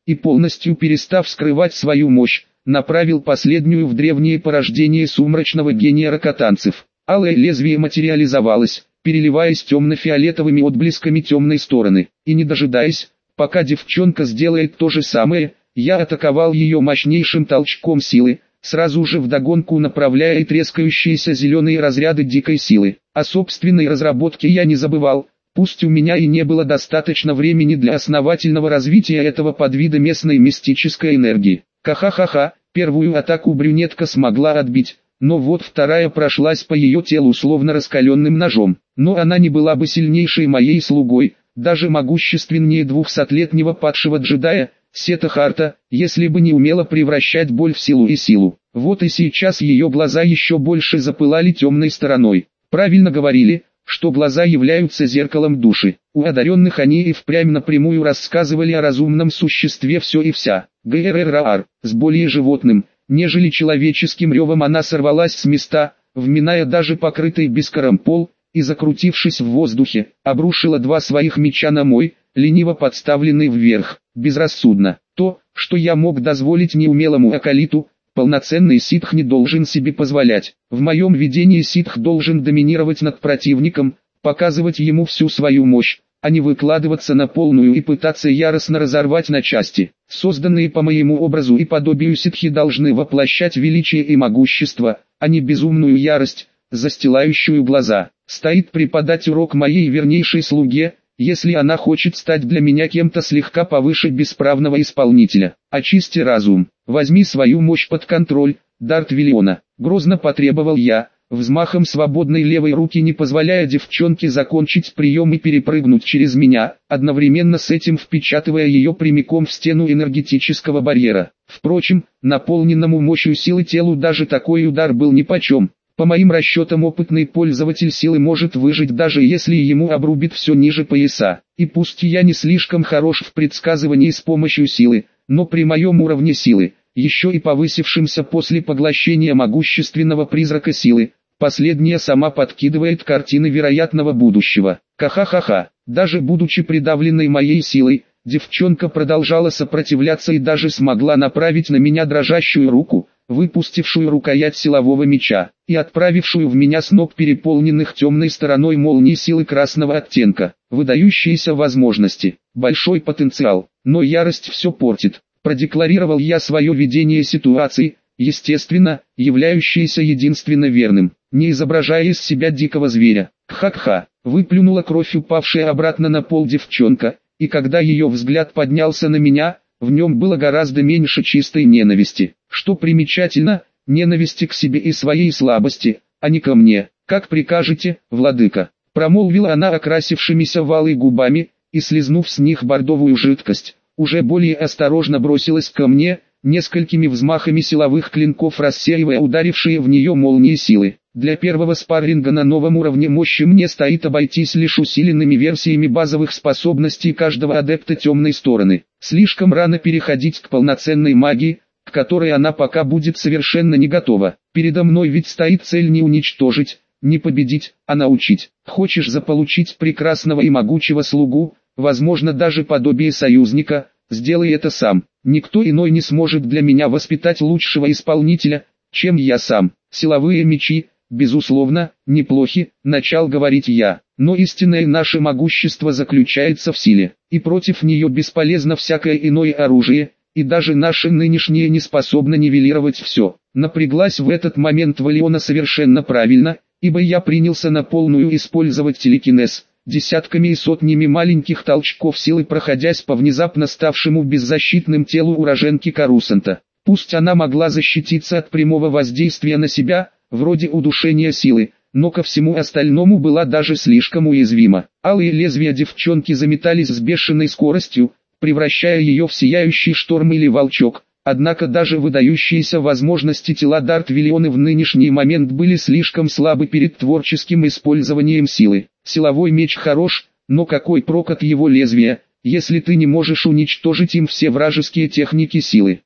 и полностью перестав скрывать свою мощь, направил последнюю в древнее порождение сумрачного гения ракотанцев. Алое лезвие материализовалось, переливаясь темно-фиолетовыми отблесками темной стороны, и не дожидаясь, пока девчонка сделает то же самое, я атаковал ее мощнейшим толчком силы, сразу же вдогонку направляя и трескающиеся зеленые разряды дикой силы. О собственной разработке я не забывал, пусть у меня и не было достаточно времени для основательного развития этого подвида местной мистической энергии. Ха-ха-ха-ха, первую атаку брюнетка смогла отбить, но вот вторая прошлась по ее телу словно раскаленным ножом. Но она не была бы сильнейшей моей слугой, даже могущественнее 200-летнего падшего джедая, Сета Харта, если бы не умела превращать боль в силу и силу. Вот и сейчас ее глаза еще больше запылали темной стороной. Правильно говорили, что глаза являются зеркалом души. У одаренных они и впрямь напрямую рассказывали о разумном существе все и вся. ГРРАР, с более животным, нежели человеческим ревом она сорвалась с места, вминая даже покрытый бискаром пол, и закрутившись в воздухе, обрушила два своих меча на мой, лениво подставленный вверх. Безрассудно. То, что я мог дозволить неумелому акалиту, полноценный ситх не должен себе позволять. В моем видении ситх должен доминировать над противником, показывать ему всю свою мощь, а не выкладываться на полную и пытаться яростно разорвать на части. Созданные по моему образу и подобию ситхи должны воплощать величие и могущество, а не безумную ярость, застилающую глаза. Стоит преподать урок моей вернейшей слуге, если она хочет стать для меня кем-то слегка повыше бесправного исполнителя. Очисти разум, возьми свою мощь под контроль, Дарт Виллиона, грозно потребовал я, взмахом свободной левой руки не позволяя девчонке закончить прием и перепрыгнуть через меня, одновременно с этим впечатывая ее прямиком в стену энергетического барьера. Впрочем, наполненному мощью силы телу даже такой удар был нипочем. По моим расчетам, опытный пользователь силы может выжить, даже если ему обрубит все ниже пояса. И пусть я не слишком хорош в предсказывании с помощью силы, но при моем уровне силы, еще и повысившимся после поглощения могущественного призрака силы, последняя сама подкидывает картины вероятного будущего. Ха-ха-ха-ха, даже будучи придавленной моей силой, девчонка продолжала сопротивляться и даже смогла направить на меня дрожащую руку, выпустившую рукоять силового меча, и отправившую в меня сноп переполненных темной стороной молний силы красного оттенка. Выдающиеся возможности, большой потенциал, но ярость все портит. Продекларировал я свое видение ситуации, естественно, являющееся единственно верным, не изображая из себя дикого зверя. Кха-кха, выплюнула кровь упавшая обратно на пол девчонка, и когда ее взгляд поднялся на меня, в нем было гораздо меньше чистой ненависти. Что примечательно, ненависти к себе и своей слабости, а не ко мне. «Как прикажете, владыка», — промолвила она окрасившимися валой губами, и слизнув с них бордовую жидкость, уже более осторожно бросилась ко мне, несколькими взмахами силовых клинков рассеивая ударившие в нее молнии силы. Для первого спарринга на новом уровне мощи мне стоит обойтись лишь усиленными версиями базовых способностей каждого адепта темной стороны. Слишком рано переходить к полноценной магии, к которой она пока будет совершенно не готова. Передо мной ведь стоит цель не уничтожить, не победить, а научить. Хочешь заполучить прекрасного и могучего слугу, возможно даже подобие союзника, сделай это сам. Никто иной не сможет для меня воспитать лучшего исполнителя, чем я сам. Силовые мечи, безусловно, неплохи, начал говорить я, но истинное наше могущество заключается в силе, и против нее бесполезно всякое иное оружие, и даже наше нынешнее не способно нивелировать все. Напряглась в этот момент Валиона совершенно правильно, ибо я принялся на полную использовать телекинез, десятками и сотнями маленьких толчков силы проходясь по внезапно ставшему беззащитным телу уроженки Карусанта. Пусть она могла защититься от прямого воздействия на себя, вроде удушения силы, но ко всему остальному была даже слишком уязвима. Алые лезвия девчонки заметались с бешеной скоростью, превращая ее в сияющий шторм или волчок. Однако даже выдающиеся возможности тела Дарт Виллиона в нынешний момент были слишком слабы перед творческим использованием силы. Силовой меч хорош, но какой прок от его лезвия, если ты не можешь уничтожить им все вражеские техники силы?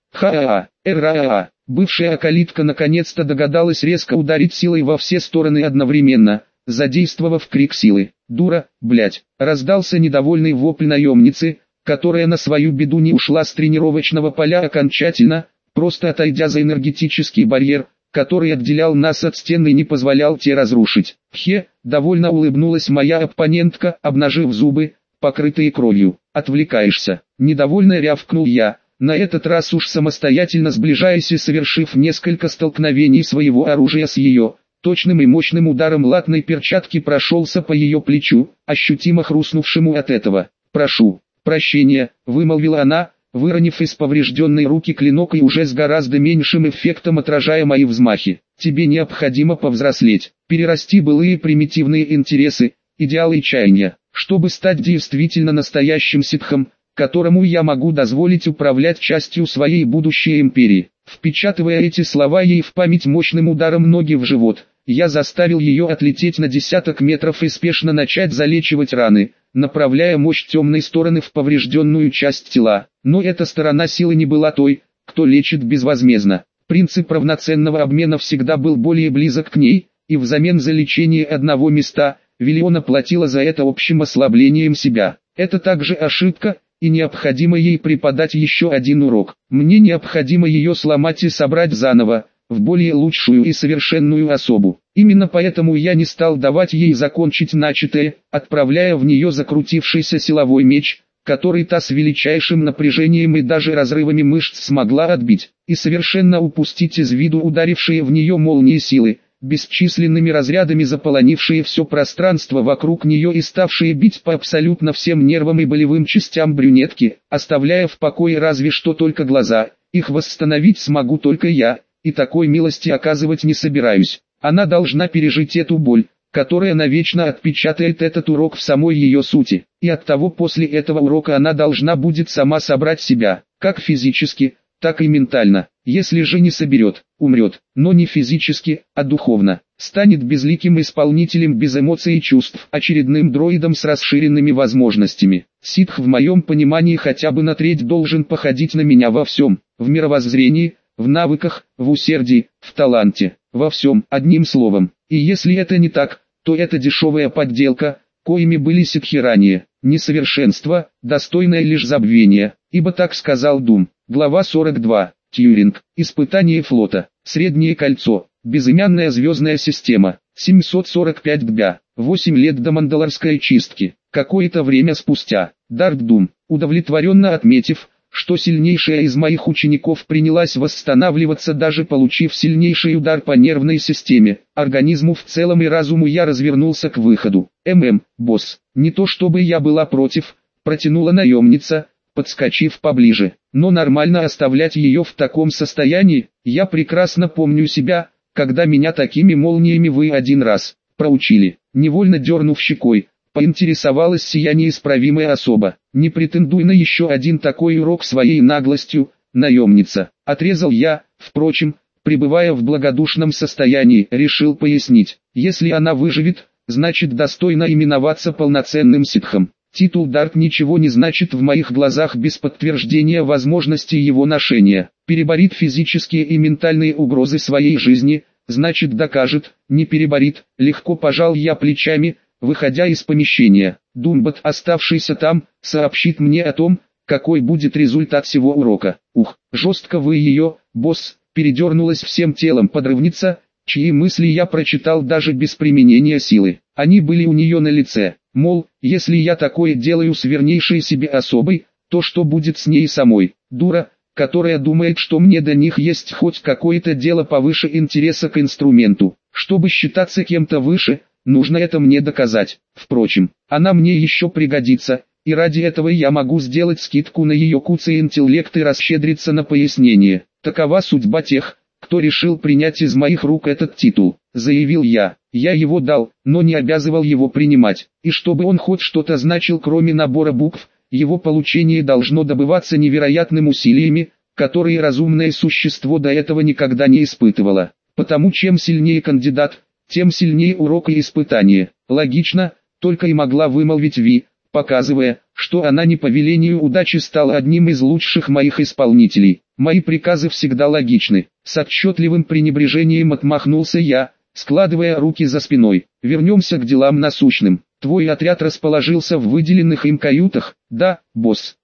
Ха-а-а, бывшая акалитка наконец-то догадалась резко ударить силой во все стороны одновременно, задействовав крик силы. «Дура, блять!» Раздался недовольный вопль наемницы, которая на свою беду не ушла с тренировочного поля окончательно, просто отойдя за энергетический барьер, который отделял нас от стен и не позволял те разрушить. Довольно улыбнулась моя оппонентка, обнажив зубы, покрытые кровью. Отвлекаешься. Недовольно рявкнул я, на этот раз уж самостоятельно сближаясь и совершив несколько столкновений своего оружия с ее. Точным и мощным ударом латной перчатки прошелся по ее плечу, ощутимо хрустнувшему от этого. «Прошу прощения», — вымолвила она, выронив из поврежденной руки клинок и уже с гораздо меньшим эффектом отражая мои взмахи. «Тебе необходимо повзрослеть, перерасти былые примитивные интересы, идеалы и чаяния, чтобы стать действительно настоящим ситхом, которому я могу дозволить управлять частью своей будущей империи». Впечатывая эти слова ей в память мощным ударом ноги в живот, я заставил ее отлететь на десяток метров и спешно начать залечивать раны, направляя мощь темной стороны в поврежденную часть тела. Но эта сторона силы не была той, кто лечит безвозмездно. Принцип равноценного обмена всегда был более близок к ней, и взамен за лечение одного места, Виллиона платила за это общим ослаблением себя. Это также ошибка, и необходимо ей преподать еще один урок. Мне необходимо ее сломать и собрать заново, в более лучшую и совершенную особу. Именно поэтому я не стал давать ей закончить начатое, отправляя в нее закрутившийся силовой меч, который та с величайшим напряжением и даже разрывами мышц смогла отбить, и совершенно упустить из виду ударившие в нее молнии силы, бесчисленными разрядами заполонившие все пространство вокруг нее и ставшие бить по абсолютно всем нервам и болевым частям брюнетки, оставляя в покое разве что только глаза. Их восстановить смогу только я, и такой милости оказывать не собираюсь. Она должна пережить эту боль, которая навечно отпечатает этот урок в самой ее сути, и оттого после этого урока она должна будет сама собрать себя, как физически, так и ментально. Если же не соберет, умрет, но не физически, а духовно. Станет безликим исполнителем без эмоций и чувств, очередным дроидом с расширенными возможностями. Ситх в моем понимании хотя бы на треть должен походить на меня во всем, в мировоззрении, в навыках, в усердии, в таланте, во всем, одним словом. И если это не так, то это дешевая подделка, коими были ситхи ранее, несовершенство, достойное лишь забвения, ибо так сказал Дум. Глава 42. Тьюринг. Испытание флота. Среднее кольцо. Безымянная звездная система. 745 дбя. 8 лет до Мандалорской чистки. Какое-то время спустя. Дарт Дум, удовлетворенно отметив, что сильнейшая из моих учеников принялась восстанавливаться, даже получив сильнейший удар по нервной системе, организму в целом и разуму, я развернулся к выходу. Босс, не то чтобы я была против, протянула наемница, подскочив поближе, но нормально оставлять ее в таком состоянии. Я прекрасно помню себя, когда меня такими молниями вы один раз проучили. Невольно дернув щекой, поинтересовалась сия неисправимая особа. Не претендуй на еще один такой урок своей наглостью, наемница. Отрезал я, впрочем, пребывая в благодушном состоянии, решил пояснить. Если она выживет, значит достойна именоваться полноценным ситхом. Титул Дарт ничего не значит в моих глазах без подтверждения возможности его ношения. Переборит физические и ментальные угрозы своей жизни, значит докажет, не переборит. Легко пожал я плечами, выходя из помещения. Думбот, оставшийся там, сообщит мне о том, какой будет результат всего урока. Ух, жестко вы ее, босс, передернулась всем телом подрывница, чьи мысли я прочитал даже без применения силы. Они были у нее на лице. Мол, если я такое делаю с вернейшей себе особой, то что будет с ней самой? Дура, которая думает, что мне до них есть хоть какое-то дело повыше интереса к инструменту. Чтобы считаться кем-то выше, нужно это мне доказать. Впрочем, она мне еще пригодится, и ради этого я могу сделать скидку на ее куцый интеллект и расщедриться на пояснение. Такова судьба тех, кто решил принять из моих рук этот титул, заявил я. Я его дал, но не обязывал его принимать, и чтобы он хоть что-то значил кроме набора букв, его получение должно добываться невероятными усилиями, которые разумное существо до этого никогда не испытывало. Потому чем сильнее кандидат, тем сильнее урок и испытание. Логично, только и могла вымолвить Ви, показывая, что она не по велению удачи стала одним из лучших моих исполнителей. Мои приказы всегда логичны. С отчетливым пренебрежением отмахнулся я, складывая руки за спиной. Вернемся к делам насущным. Твой отряд расположился в выделенных им каютах? Да, босс.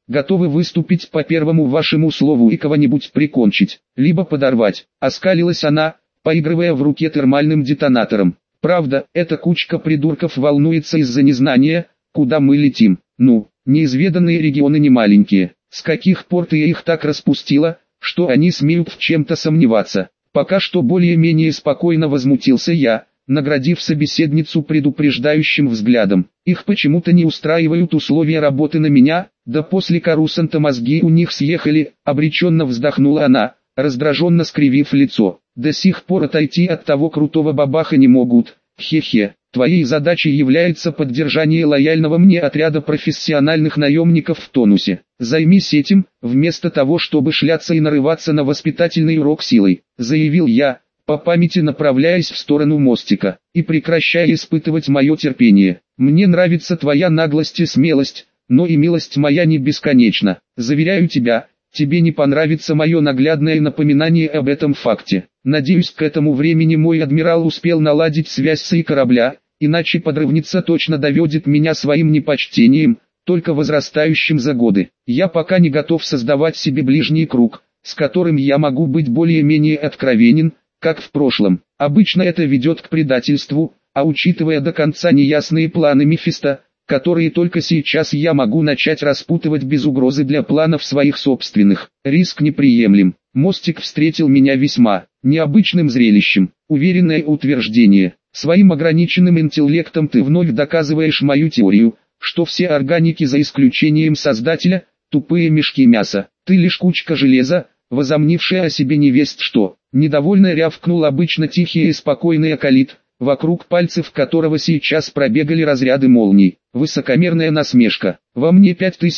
готовы выступить по первому вашему слову и кого-нибудь прикончить, либо подорвать. Оскалилась она, поигрывая в руке термальным детонатором. Правда, эта кучка придурков волнуется из-за незнания, куда мы летим. Ну, неизведанные регионы не маленькие. С каких пор ты их так распустила, что они смеют в чем-то сомневаться? Пока что более-менее спокойно возмутился я, наградив собеседницу предупреждающим взглядом. Их почему-то не устраивают условия работы на меня, да после Корусанта мозги у них съехали, обреченно вздохнула она, раздраженно скривив лицо. До сих пор отойти от того крутого бабаха не могут. Хе-хе, твоей задачей является поддержание лояльного мне отряда профессиональных наемников в тонусе. Займись этим, вместо того чтобы шляться и нарываться на воспитательный урок силой, заявил я, по памяти направляясь в сторону мостика, и прекращая испытывать мое терпение. Мне нравится твоя наглость и смелость, но и милость моя не бесконечна. Заверяю тебя, тебе не понравится мое наглядное напоминание об этом факте. Надеюсь, к этому времени мой адмирал успел наладить связь с корабля, иначе подрывница точно доведет меня своим непочтением, только возрастающим за годы. Я пока не готов создавать себе ближний круг, с которым я могу быть более-менее откровенен, как в прошлом. Обычно это ведет к предательству, а учитывая до конца неясные планы Мефисто, которые только сейчас я могу начать распутывать без угрозы для планов своих собственных, риск неприемлем. Мостик встретил меня весьма необычным зрелищем. Уверенное утверждение. Своим ограниченным интеллектом ты вновь доказываешь мою теорию, что все органики за исключением Создателя, тупые мешки мяса. Ты лишь кучка железа, возомнившая о себе невесть что. Недовольно рявкнул обычно тихий и спокойный Акалит, вокруг пальцев которого сейчас пробегали разряды молний. Высокомерная насмешка. Во мне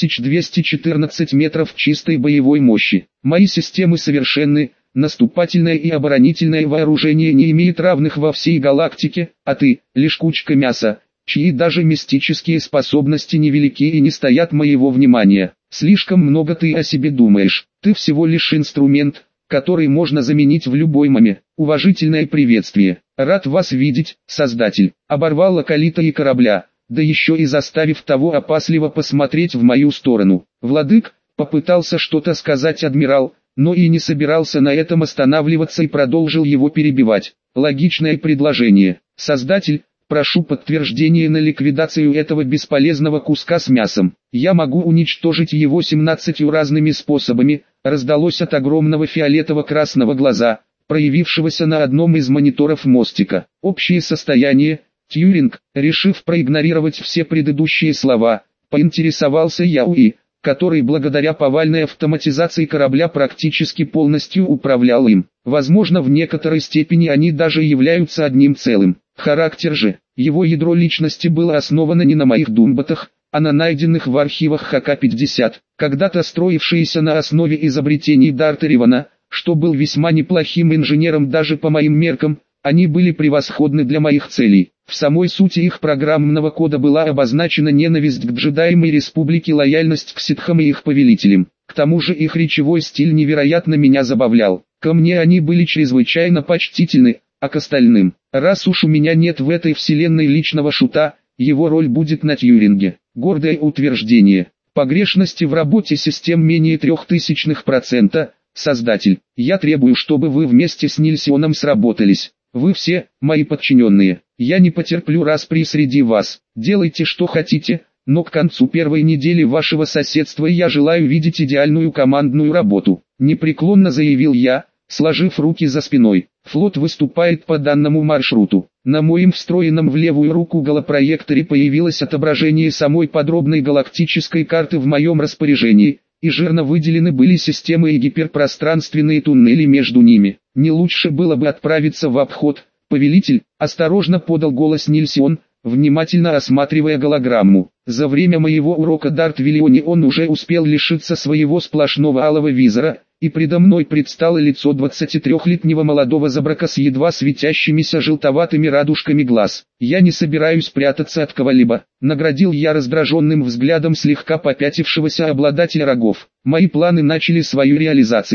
5214 метров чистой боевой мощи. Мои системы совершенны, наступательное и оборонительное вооружение не имеет равных во всей галактике, а ты – лишь кучка мяса, чьи даже мистические способности невелики и не стоят моего внимания. Слишком много ты о себе думаешь. Ты всего лишь инструмент, который можно заменить в любой момент. Уважительное приветствие. Рад вас видеть, Создатель. Оборвал Акалита и корабля, да еще и заставив того опасливо посмотреть в мою сторону. Владык, попытался что-то сказать адмирал, но и не собирался на этом останавливаться и продолжил его перебивать. Логичное предложение. Создатель, прошу подтверждение на ликвидацию этого бесполезного куска с мясом. Я могу уничтожить его 17 разными способами, раздалось от огромного фиолетово-красного глаза, проявившегося на одном из мониторов мостика. Общее состояние. Тьюринг, решив проигнорировать все предыдущие слова, поинтересовался Яуи, который благодаря повальной автоматизации корабля практически полностью управлял им. Возможно, в некоторой степени они даже являются одним целым. Характер же, его ядро личности было основано не на моих думботах, а на найденных в архивах ХК-50, когда-то строившиеся на основе изобретений Дартеривана, что был весьма неплохим инженером даже по моим меркам. Они были превосходны для моих целей. В самой сути их программного кода была обозначена ненависть к джедаям и республике, лояльность к ситхам и их повелителям. К тому же их речевой стиль невероятно меня забавлял. Ко мне они были чрезвычайно почтительны, а к остальным. Раз уж у меня нет в этой вселенной личного шута, его роль будет на Тьюринге. Гордое утверждение. Погрешности в работе систем менее 0,003%. Создатель, я требую, чтобы вы вместе с Нильсионом сработались. Вы все, мои подчиненные, я не потерплю распри среди вас. Делайте что хотите, но к концу первой недели вашего соседства я желаю видеть идеальную командную работу. Непреклонно заявил я, сложив руки за спиной. Флот выступает по данному маршруту. На моем встроенном в левую руку голопроекторе появилось отображение самой подробной галактической карты в моем распоряжении, и жирно выделены были системы и гиперпространственные туннели между ними. Не лучше было бы отправиться в обход, повелитель, осторожно подал голос Нильсион, внимательно осматривая голограмму. За время моего урока Дарт Виллиони он уже успел лишиться своего сплошного алого визора, и предо мной предстало лицо 23-летнего молодого забрака с едва светящимися желтоватыми радужками глаз. Я не собираюсь прятаться от кого-либо. Наградил я раздраженным взглядом слегка попятившегося обладателя рогов. Мои планы начали свою реализацию.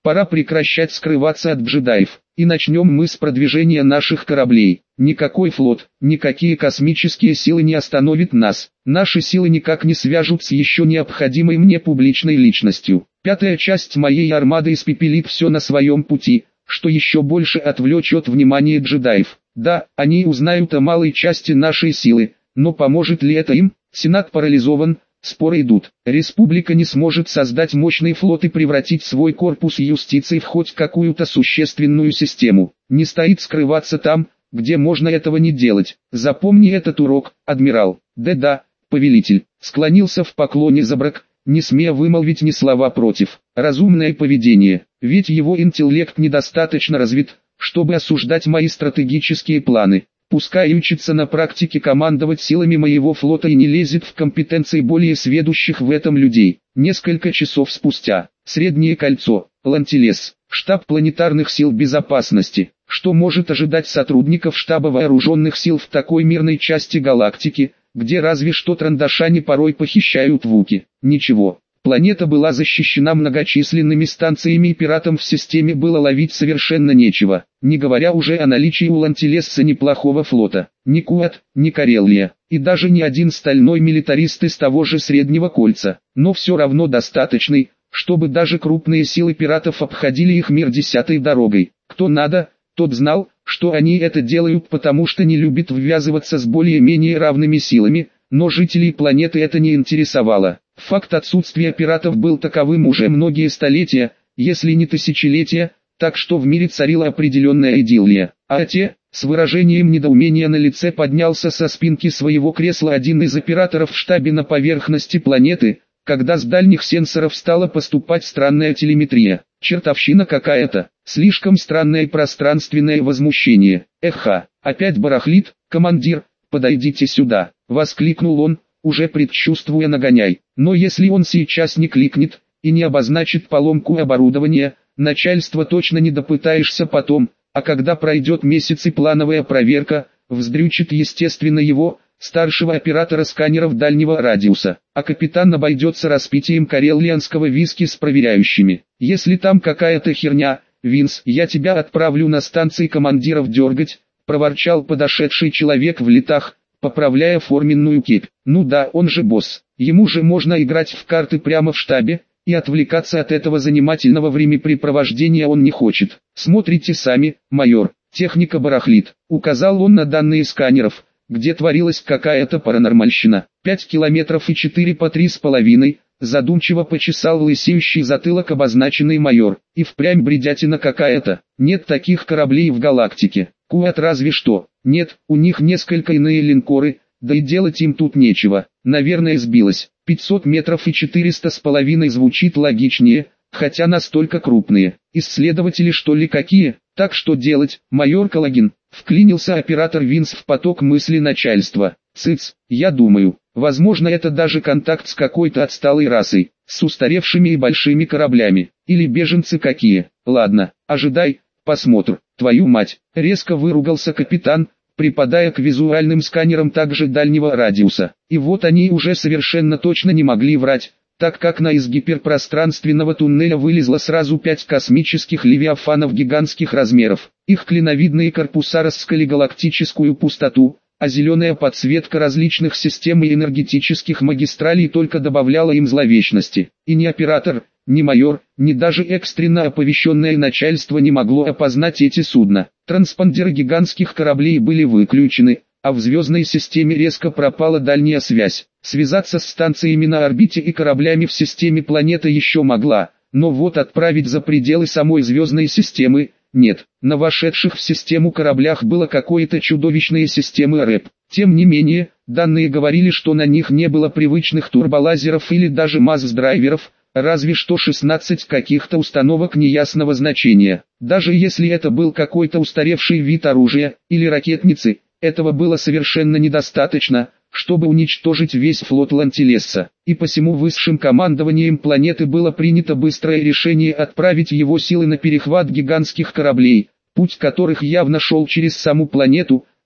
Пора прекращать скрываться от джедаев, и начнем мы с продвижения наших кораблей. Никакой флот, никакие космические силы не остановят нас. Наши силы никак не свяжут с еще необходимой мне публичной личностью. Пятая часть моей армады испепелит все на своем пути, что еще больше отвлечет внимание джедаев. Да, они узнают о малой части нашей силы, но поможет ли это им? Сенат парализован. Споры идут. Республика не сможет создать мощный флот и превратить свой корпус юстиции в хоть какую-то существенную систему. Не стоит скрываться там, где можно этого не делать. Запомни этот урок, адмирал. Да, повелитель. Склонился в поклоне Забрак, не смея вымолвить ни слова против. Разумное поведение, ведь его интеллект недостаточно развит, чтобы осуждать мои стратегические планы. Пускай учится на практике командовать силами моего флота и не лезет в компетенции более сведущих в этом людей. Несколько часов спустя. Среднее кольцо. Лантилес. Штаб планетарных сил безопасности. Что может ожидать сотрудников штаба вооруженных сил в такой мирной части галактики, где разве что трандашане порой похищают вуки? Ничего. Планета была защищена многочисленными станциями и пиратам в системе было ловить совершенно нечего, не говоря уже о наличии у Лантилесса неплохого флота. Ни Куат, ни Карелия, и даже ни один стальной милитарист из того же Среднего Кольца, но все равно достаточный, чтобы даже крупные силы пиратов обходили их мир десятой дорогой. Кто надо, тот знал, что они это делают потому что не любят ввязываться с более-менее равными силами, но жителей планеты это не интересовало. Факт отсутствия пиратов был таковым уже многие столетия, если не тысячелетия, так что в мире царила определенная идиллия. А те, с выражением недоумения на лице поднялся со спинки своего кресла один из операторов в штабе на поверхности планеты, когда с дальних сенсоров стала поступать странная телеметрия. Чертовщина какая-то, слишком странное пространственное возмущение. Эха, опять барахлит, командир, подойдите сюда, воскликнул он, уже предчувствуя нагоняй. Но если он сейчас не кликнет, и не обозначит поломку оборудования, начальство точно не допытаешься потом, а когда пройдет месяц и плановая проверка, вздрючит естественно его, старшего оператора сканеров дальнего радиуса, а капитан обойдется распитием карелианского виски с проверяющими. Если там какая-то херня, Винс, я тебя отправлю на станции командиров дергать, проворчал подошедший человек в летах, поправляя форменную кепь. Ну да, он же босс, ему же можно играть в карты прямо в штабе, и отвлекаться от этого занимательного времяпрепровождения он не хочет. Смотрите сами, майор, техника барахлит, указал он на данные сканеров, где творилась какая-то паранормальщина. 5 километров и 4 по 3,5, задумчиво почесал лысеющий затылок обозначенный майор. И впрямь бредятина какая-то, нет таких кораблей в галактике. Куат разве что, нет, у них несколько иные линкоры, да и делать им тут нечего, наверное сбилось. 500 метров и 400,5 звучит логичнее, хотя настолько крупные. Исследователи что ли какие? Так что делать, майор Калагин? Вклинился оператор Винс в поток мысли начальства. Цыц, я думаю, возможно это даже контакт с какой-то отсталой расой, с устаревшими и большими кораблями, или беженцы какие. Ладно, ожидай, посмотр, твою мать, резко выругался капитан, припадая к визуальным сканерам также дальнего радиуса. И вот они уже совершенно точно не могли врать, так как из гиперпространственного туннеля вылезло сразу 5 космических левиафанов гигантских размеров. Их клиновидные корпуса раскали галактическую пустоту, а зеленая подсветка различных систем и энергетических магистралей только добавляла им зловещности. И ни оператор, ни майор, ни даже экстренно оповещенное начальство не могло опознать эти судна. Транспондеры гигантских кораблей были выключены, а в звездной системе резко пропала дальняя связь. Связаться с станциями на орбите и кораблями в системе планеты еще могла, но вот отправить за пределы самой звездной системы – нет. На вошедших в систему кораблях было какое-то чудовищные системы РЭП. Тем не менее, данные говорили, что на них не было привычных турболазеров или даже масс-драйверов, разве что 16 каких-то установок неясного значения. Даже если это был какой-то устаревший вид оружия, или ракетницы, этого было совершенно недостаточно, чтобы уничтожить весь флот Лантилесса. И посему высшим командованием планеты было принято быстрое решение отправить его силы на перехват гигантских кораблей, путь которых явно шел через саму планету,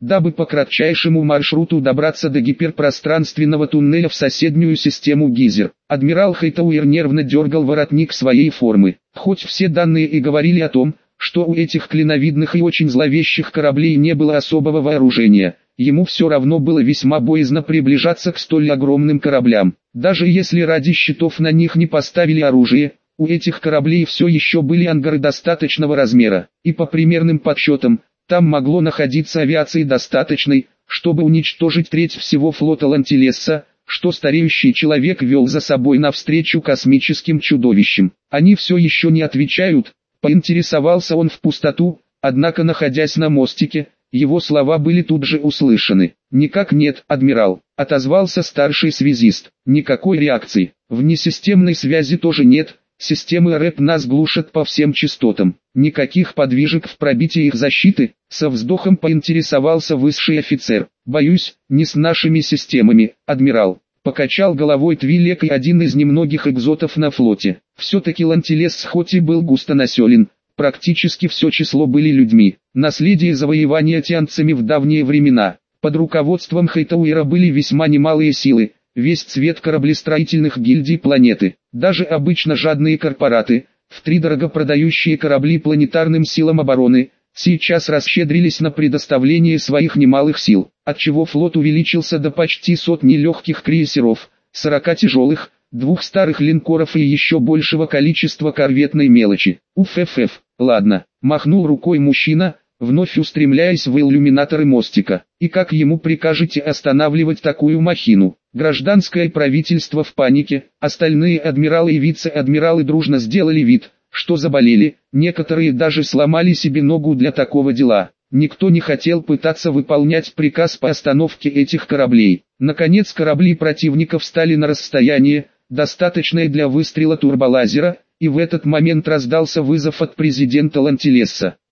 дабы по кратчайшему маршруту добраться до гиперпространственного туннеля в соседнюю систему Гизер. Адмирал Хайтауэр нервно дергал воротник своей формы. Хоть все данные и говорили о том, что у этих клиновидных и очень зловещих кораблей не было особого вооружения, ему все равно было весьма боязно приближаться к столь огромным кораблям. Даже если ради щитов на них не поставили оружие, у этих кораблей все еще были ангары достаточного размера, и по примерным подсчетам, там могло находиться авиации достаточной, чтобы уничтожить треть всего флота Лантилесса, что стареющий человек вел за собой навстречу космическим чудовищам. Они все еще не отвечают, поинтересовался он в пустоту, однако находясь на мостике, его слова были тут же услышаны. «Никак нет, адмирал», — отозвался старший связист. «Никакой реакции. Внесистемной связи тоже нет. Системы РЭП нас глушат по всем частотам. Никаких подвижек в пробитии их защиты», — со вздохом поинтересовался высший офицер. «Боюсь, не с нашими системами, адмирал», — покачал головой Твилек, и один из немногих экзотов на флоте. Все-таки Лантилесс хоть и был густонаселен, практически все число были людьми. Наследие завоевания тианцами в давние времена. Под руководством Хайтауэра были весьма немалые силы, весь цвет кораблестроительных гильдий планеты. Даже обычно жадные корпораты, втридорого продающие корабли планетарным силам обороны, сейчас расщедрились на предоставление своих немалых сил, отчего флот увеличился до почти сотни легких крейсеров, 40 тяжелых, 2 старых линкоров и еще большего количества корветной мелочи. Уф-ф-ф, ладно, махнул рукой мужчина, вновь устремляясь в иллюминаторы мостика. И как ему прикажете останавливать такую махину? Гражданское правительство в панике, остальные адмиралы и вице-адмиралы дружно сделали вид, что заболели, некоторые даже сломали себе ногу для такого дела. Никто не хотел пытаться выполнять приказ по остановке этих кораблей. Наконец корабли противника встали на расстояние, достаточное для выстрела турболазера, и в этот момент раздался вызов от президента Лантилесса.